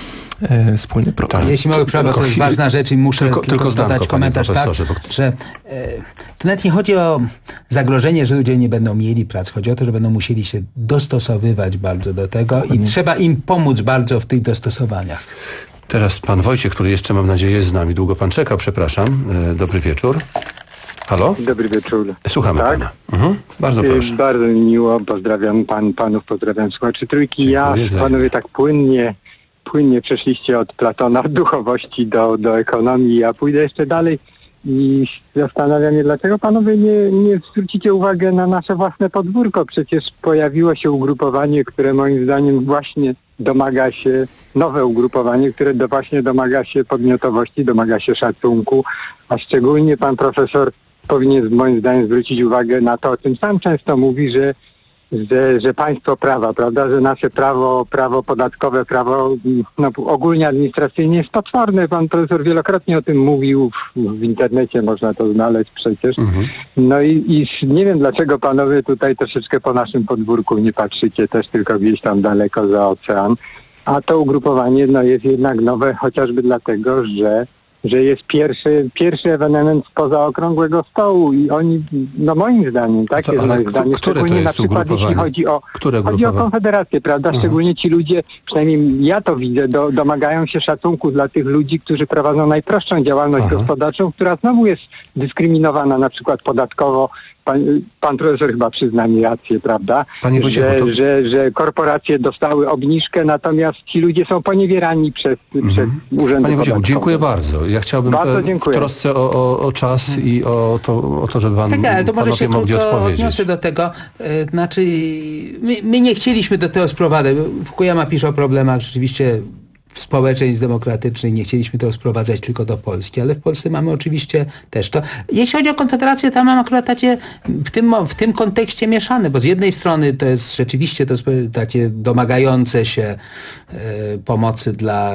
T: E, wspólny program.
S: Tak. Jeśli mogę, przepraszam, to jest chwilę. ważna rzecz i muszę tylko, tylko, tylko dodać komentarz, tak, bo... że e, to nawet nie chodzi o zagrożenie, że ludzie nie będą mieli prac. Chodzi o to, że będą musieli się dostosowywać bardzo do tego i trzeba im pomóc bardzo w tych dostosowaniach.
A: Teraz pan Wojciech, który jeszcze mam nadzieję jest z nami. Długo pan czekał, przepraszam. E, dobry wieczór. Halo?
F: Dobry wieczór.
A: Słuchamy
F: tak?
A: pana. Mhm. Bardzo proszę.
F: Bardzo mi miło, pozdrawiam pan, panów, pozdrawiam słuchaczy Trójki. Ja,
A: Dziękuję.
F: panowie, tak płynnie, płynnie przeszliście od Platona w duchowości do, do ekonomii. Ja pójdę jeszcze dalej i zastanawiam się, dlaczego panowie nie, nie zwrócicie uwagę na nasze własne podwórko. Przecież pojawiło się ugrupowanie, które moim zdaniem właśnie domaga się, nowe ugrupowanie, które do, właśnie domaga się podmiotowości, domaga się szacunku, a szczególnie pan profesor powinien moim zdaniem zwrócić uwagę na to, o czym sam często mówi, że, że, że państwo prawa, prawda, że nasze prawo, prawo podatkowe, prawo no, ogólnie administracyjne jest potworne. Pan profesor wielokrotnie o tym mówił, w, w internecie można to znaleźć przecież. Mhm. No i, i nie wiem, dlaczego panowie tutaj troszeczkę po naszym podwórku nie patrzycie też tylko gdzieś tam daleko za ocean. A to ugrupowanie no, jest jednak nowe chociażby dlatego, że że jest pierwszy, pierwszy ewenement spoza okrągłego stołu i oni, no moim zdaniem, tak
A: to,
F: jest moje
A: k-
F: zdanie, szczególnie na przykład jeśli chodzi o, chodzi o Konfederację, prawda, Aha. szczególnie ci ludzie, przynajmniej ja to widzę, do, domagają się szacunku dla tych ludzi, którzy prowadzą najprostszą działalność Aha. gospodarczą, która znowu jest dyskryminowana na przykład podatkowo. Pan, pan profesor chyba przyzna mi rację, prawda,
A: Panie Wojciechu,
F: że,
A: to...
F: że, że korporacje dostały obniżkę, natomiast ci ludzie są poniewierani przez, mhm. przez urzędy
A: Panie Wojciechu,
F: podatkowe.
A: dziękuję bardzo. Ja chciałbym
F: bardzo
A: w trosce o, o, o czas hmm. i o to, o to, żeby pan,
U: tak, ale to może się
A: mogli odpowiedzieć.
U: Odniosę do tego. E, znaczy, my, my nie chcieliśmy do tego sprowadzać. Fukuyama pisze o problemach rzeczywiście społeczeństw demokratycznych, nie chcieliśmy to sprowadzać tylko do Polski, ale w Polsce mamy oczywiście też to. Jeśli chodzi o Konfederację, to mam akurat takie w tym, w tym kontekście mieszane, bo z jednej strony to jest rzeczywiście to jest takie domagające się e, pomocy dla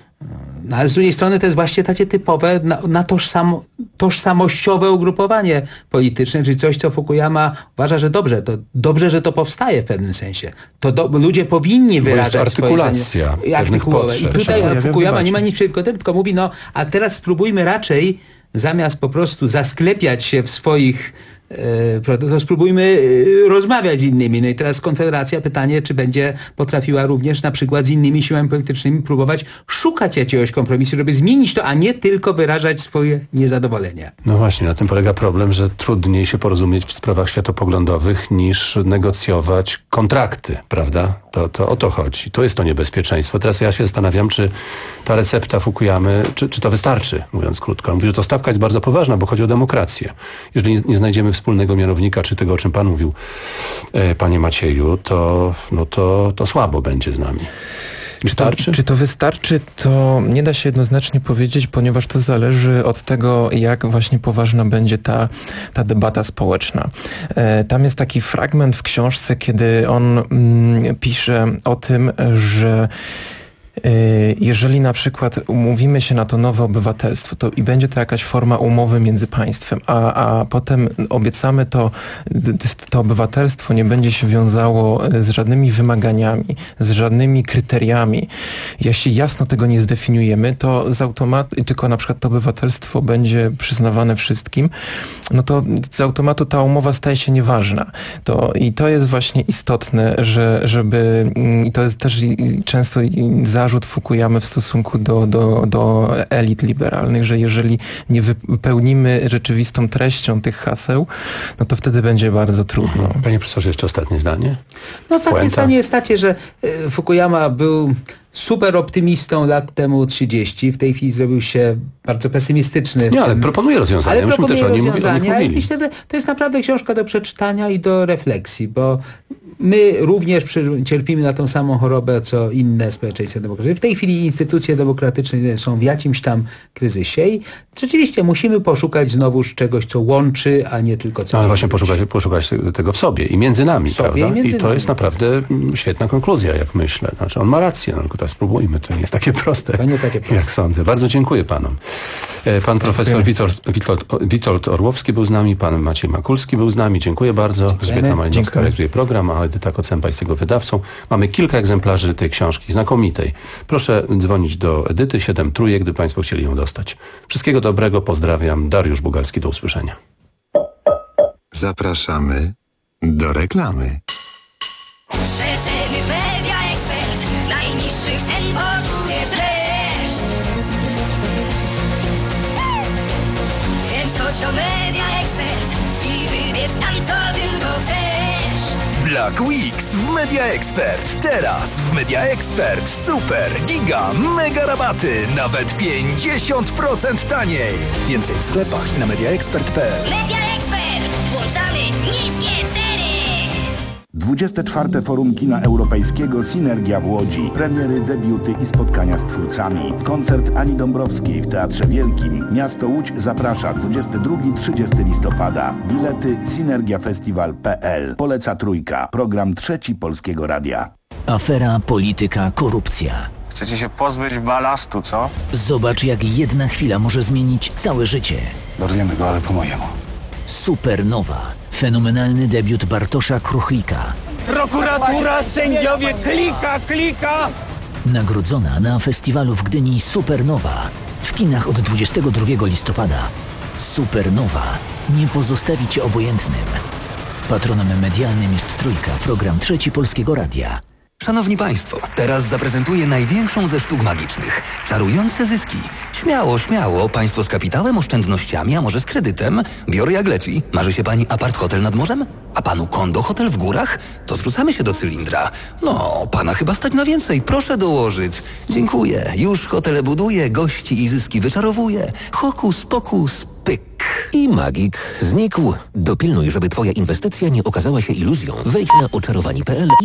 U: no, ale z drugiej strony to jest właśnie takie typowe na, na tożsam, tożsamościowe ugrupowanie polityczne, czyli coś, co Fukuyama uważa, że dobrze, to dobrze, że to powstaje w pewnym sensie. To do, ludzie powinni wyrażać swoje zdanie. Artykułowe. I tutaj Fukuyama nie ma nic przeciwko tym, tylko mówi, no a teraz spróbujmy raczej zamiast po prostu zasklepiać się w swoich to spróbujmy rozmawiać z innymi. No i teraz Konfederacja, pytanie, czy będzie potrafiła również na przykład z innymi siłami politycznymi próbować szukać jakiegoś kompromisu, żeby zmienić to, a nie tylko wyrażać swoje niezadowolenie.
A: No właśnie, na tym polega problem, że trudniej się porozumieć w sprawach światopoglądowych niż negocjować kontrakty, prawda? To, to o to chodzi. To jest to niebezpieczeństwo. Teraz ja się zastanawiam, czy ta recepta Fukuyamy, czy, czy to wystarczy, mówiąc krótko. Mówię, że to stawka jest bardzo poważna, bo chodzi o demokrację. Jeżeli nie, nie znajdziemy wspólnego mianownika, czy tego, o czym pan mówił, e, panie Macieju, to, no to, to słabo będzie z nami.
T: Wystarczy? Czy to, czy to wystarczy, to nie da się jednoznacznie powiedzieć, ponieważ to zależy od tego, jak właśnie poważna będzie ta, ta debata społeczna. E, tam jest taki fragment w książce, kiedy on mm, pisze o tym, że jeżeli na przykład umówimy się na to nowe obywatelstwo to i będzie to jakaś forma umowy między państwem, a, a potem obiecamy to, to obywatelstwo nie będzie się wiązało z żadnymi wymaganiami, z żadnymi kryteriami. Jeśli jasno tego nie zdefiniujemy, to z automatu, tylko na przykład to obywatelstwo będzie przyznawane wszystkim, no to z automatu ta umowa staje się nieważna. To, i to jest właśnie istotne, że, żeby, i to jest też często za zarzut Fukuyamy w stosunku do, do, do elit liberalnych, że jeżeli nie wypełnimy rzeczywistą treścią tych haseł, no to wtedy będzie bardzo trudno.
A: Panie profesorze, jeszcze ostatnie zdanie?
U: No ostatnie Puenta. zdanie jest takie, że Fukuyama był super optymistą lat temu trzydzieści. W tej chwili zrobił się bardzo pesymistyczny.
A: Nie, ale proponuje rozwiązania.
U: Ale proponuje
A: też
U: rozwiązania. I myślę, że to jest naprawdę książka do przeczytania i do refleksji, bo my również cierpimy na tą samą chorobę, co inne społeczeństwa demokratyczne. W tej chwili instytucje demokratyczne są w jakimś tam kryzysie i rzeczywiście musimy poszukać znowuż czegoś, co łączy, a nie tylko co...
A: No, ale właśnie poszukać, poszukać tego w sobie i między nami,
U: sobie
A: prawda?
U: I, między
A: I to
U: nami.
A: jest naprawdę świetna konkluzja, jak myślę. Znaczy on ma rację, no tylko tak spróbujmy. To nie jest takie proste,
U: to nie takie proste.
A: Jak sądzę. Bardzo dziękuję panom. Pan profesor Witold, Witold, Witold Orłowski był z nami, pan Maciej Makulski był z nami. Dziękuję bardzo. Zbytna Malinowska realizuje program, a Edyta Kocempa jest jego wydawcą. Mamy kilka egzemplarzy tej książki, znakomitej. Proszę dzwonić do Edyty siedem trójek, gdy państwo chcieli ją dostać. Wszystkiego dobrego, pozdrawiam. Dariusz Bugalski, do usłyszenia.
B: Zapraszamy do reklamy.
L: Media Expert, najniższych cen poczujesz deszcz. Więc chodź o Media Expert. Expert i wybierz tam, co tylko chcesz.
E: Black Weeks w Media Expert. Teraz w Media Expert super, giga, mega rabaty. Nawet pięćdziesiąt procent taniej. Więcej w sklepach i na mediaexpert kropka p l.
L: Media Expert. Włączamy niskie ceny.
Q: dwudzieste czwarte Forum Kina Europejskiego Synergia w Łodzi. Premiery, debiuty i spotkania z twórcami. Koncert Ani Dąbrowskiej w Teatrze Wielkim. Miasto Łódź zaprasza dwudziestego drugiego do trzydziestego listopada. Bilety synergiafestiwal kropka p l. Poleca Trójka. Program trzeci Polskiego Radia.
V: Afera, polityka, korupcja.
W: Chcecie się pozbyć balastu, co?
V: Zobacz, jak jedna chwila może zmienić całe życie.
W: Dorwiemy go, ale po mojemu.
V: Supernowa. Fenomenalny debiut Bartosza Kruchlika.
X: Prokuratura, sędziowie, klika, klika!
V: Nagrodzona na festiwalu w Gdyni Supernowa. W kinach od dwudziestego drugiego listopada. Supernowa nie pozostawi cię obojętnym. Patronem medialnym jest Trójka, program trzeci Polskiego Radia.
Y: Szanowni Państwo, teraz zaprezentuję największą ze sztuk magicznych. Czarujące zyski. Śmiało, śmiało. Państwo z kapitałem, oszczędnościami, a może z kredytem. Biorę jak leci. Marzy się Pani apart hotel nad morzem? A Panu kondo hotel w górach? To zrzucamy się do cylindra. No, Pana chyba stać na więcej. Proszę dołożyć. Dziękuję. Już hotele buduję, gości i zyski wyczarowuję. Hokus pokus pyk.
Z: I magik znikł. Dopilnuj, żeby Twoja inwestycja nie okazała się iluzją. Wejdź na oczarowani kropka p l